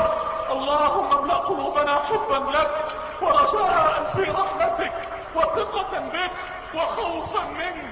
اللهم املأ قلوبنا حبا لك ورجاء في رحمتك وثقة بك وخوفا منك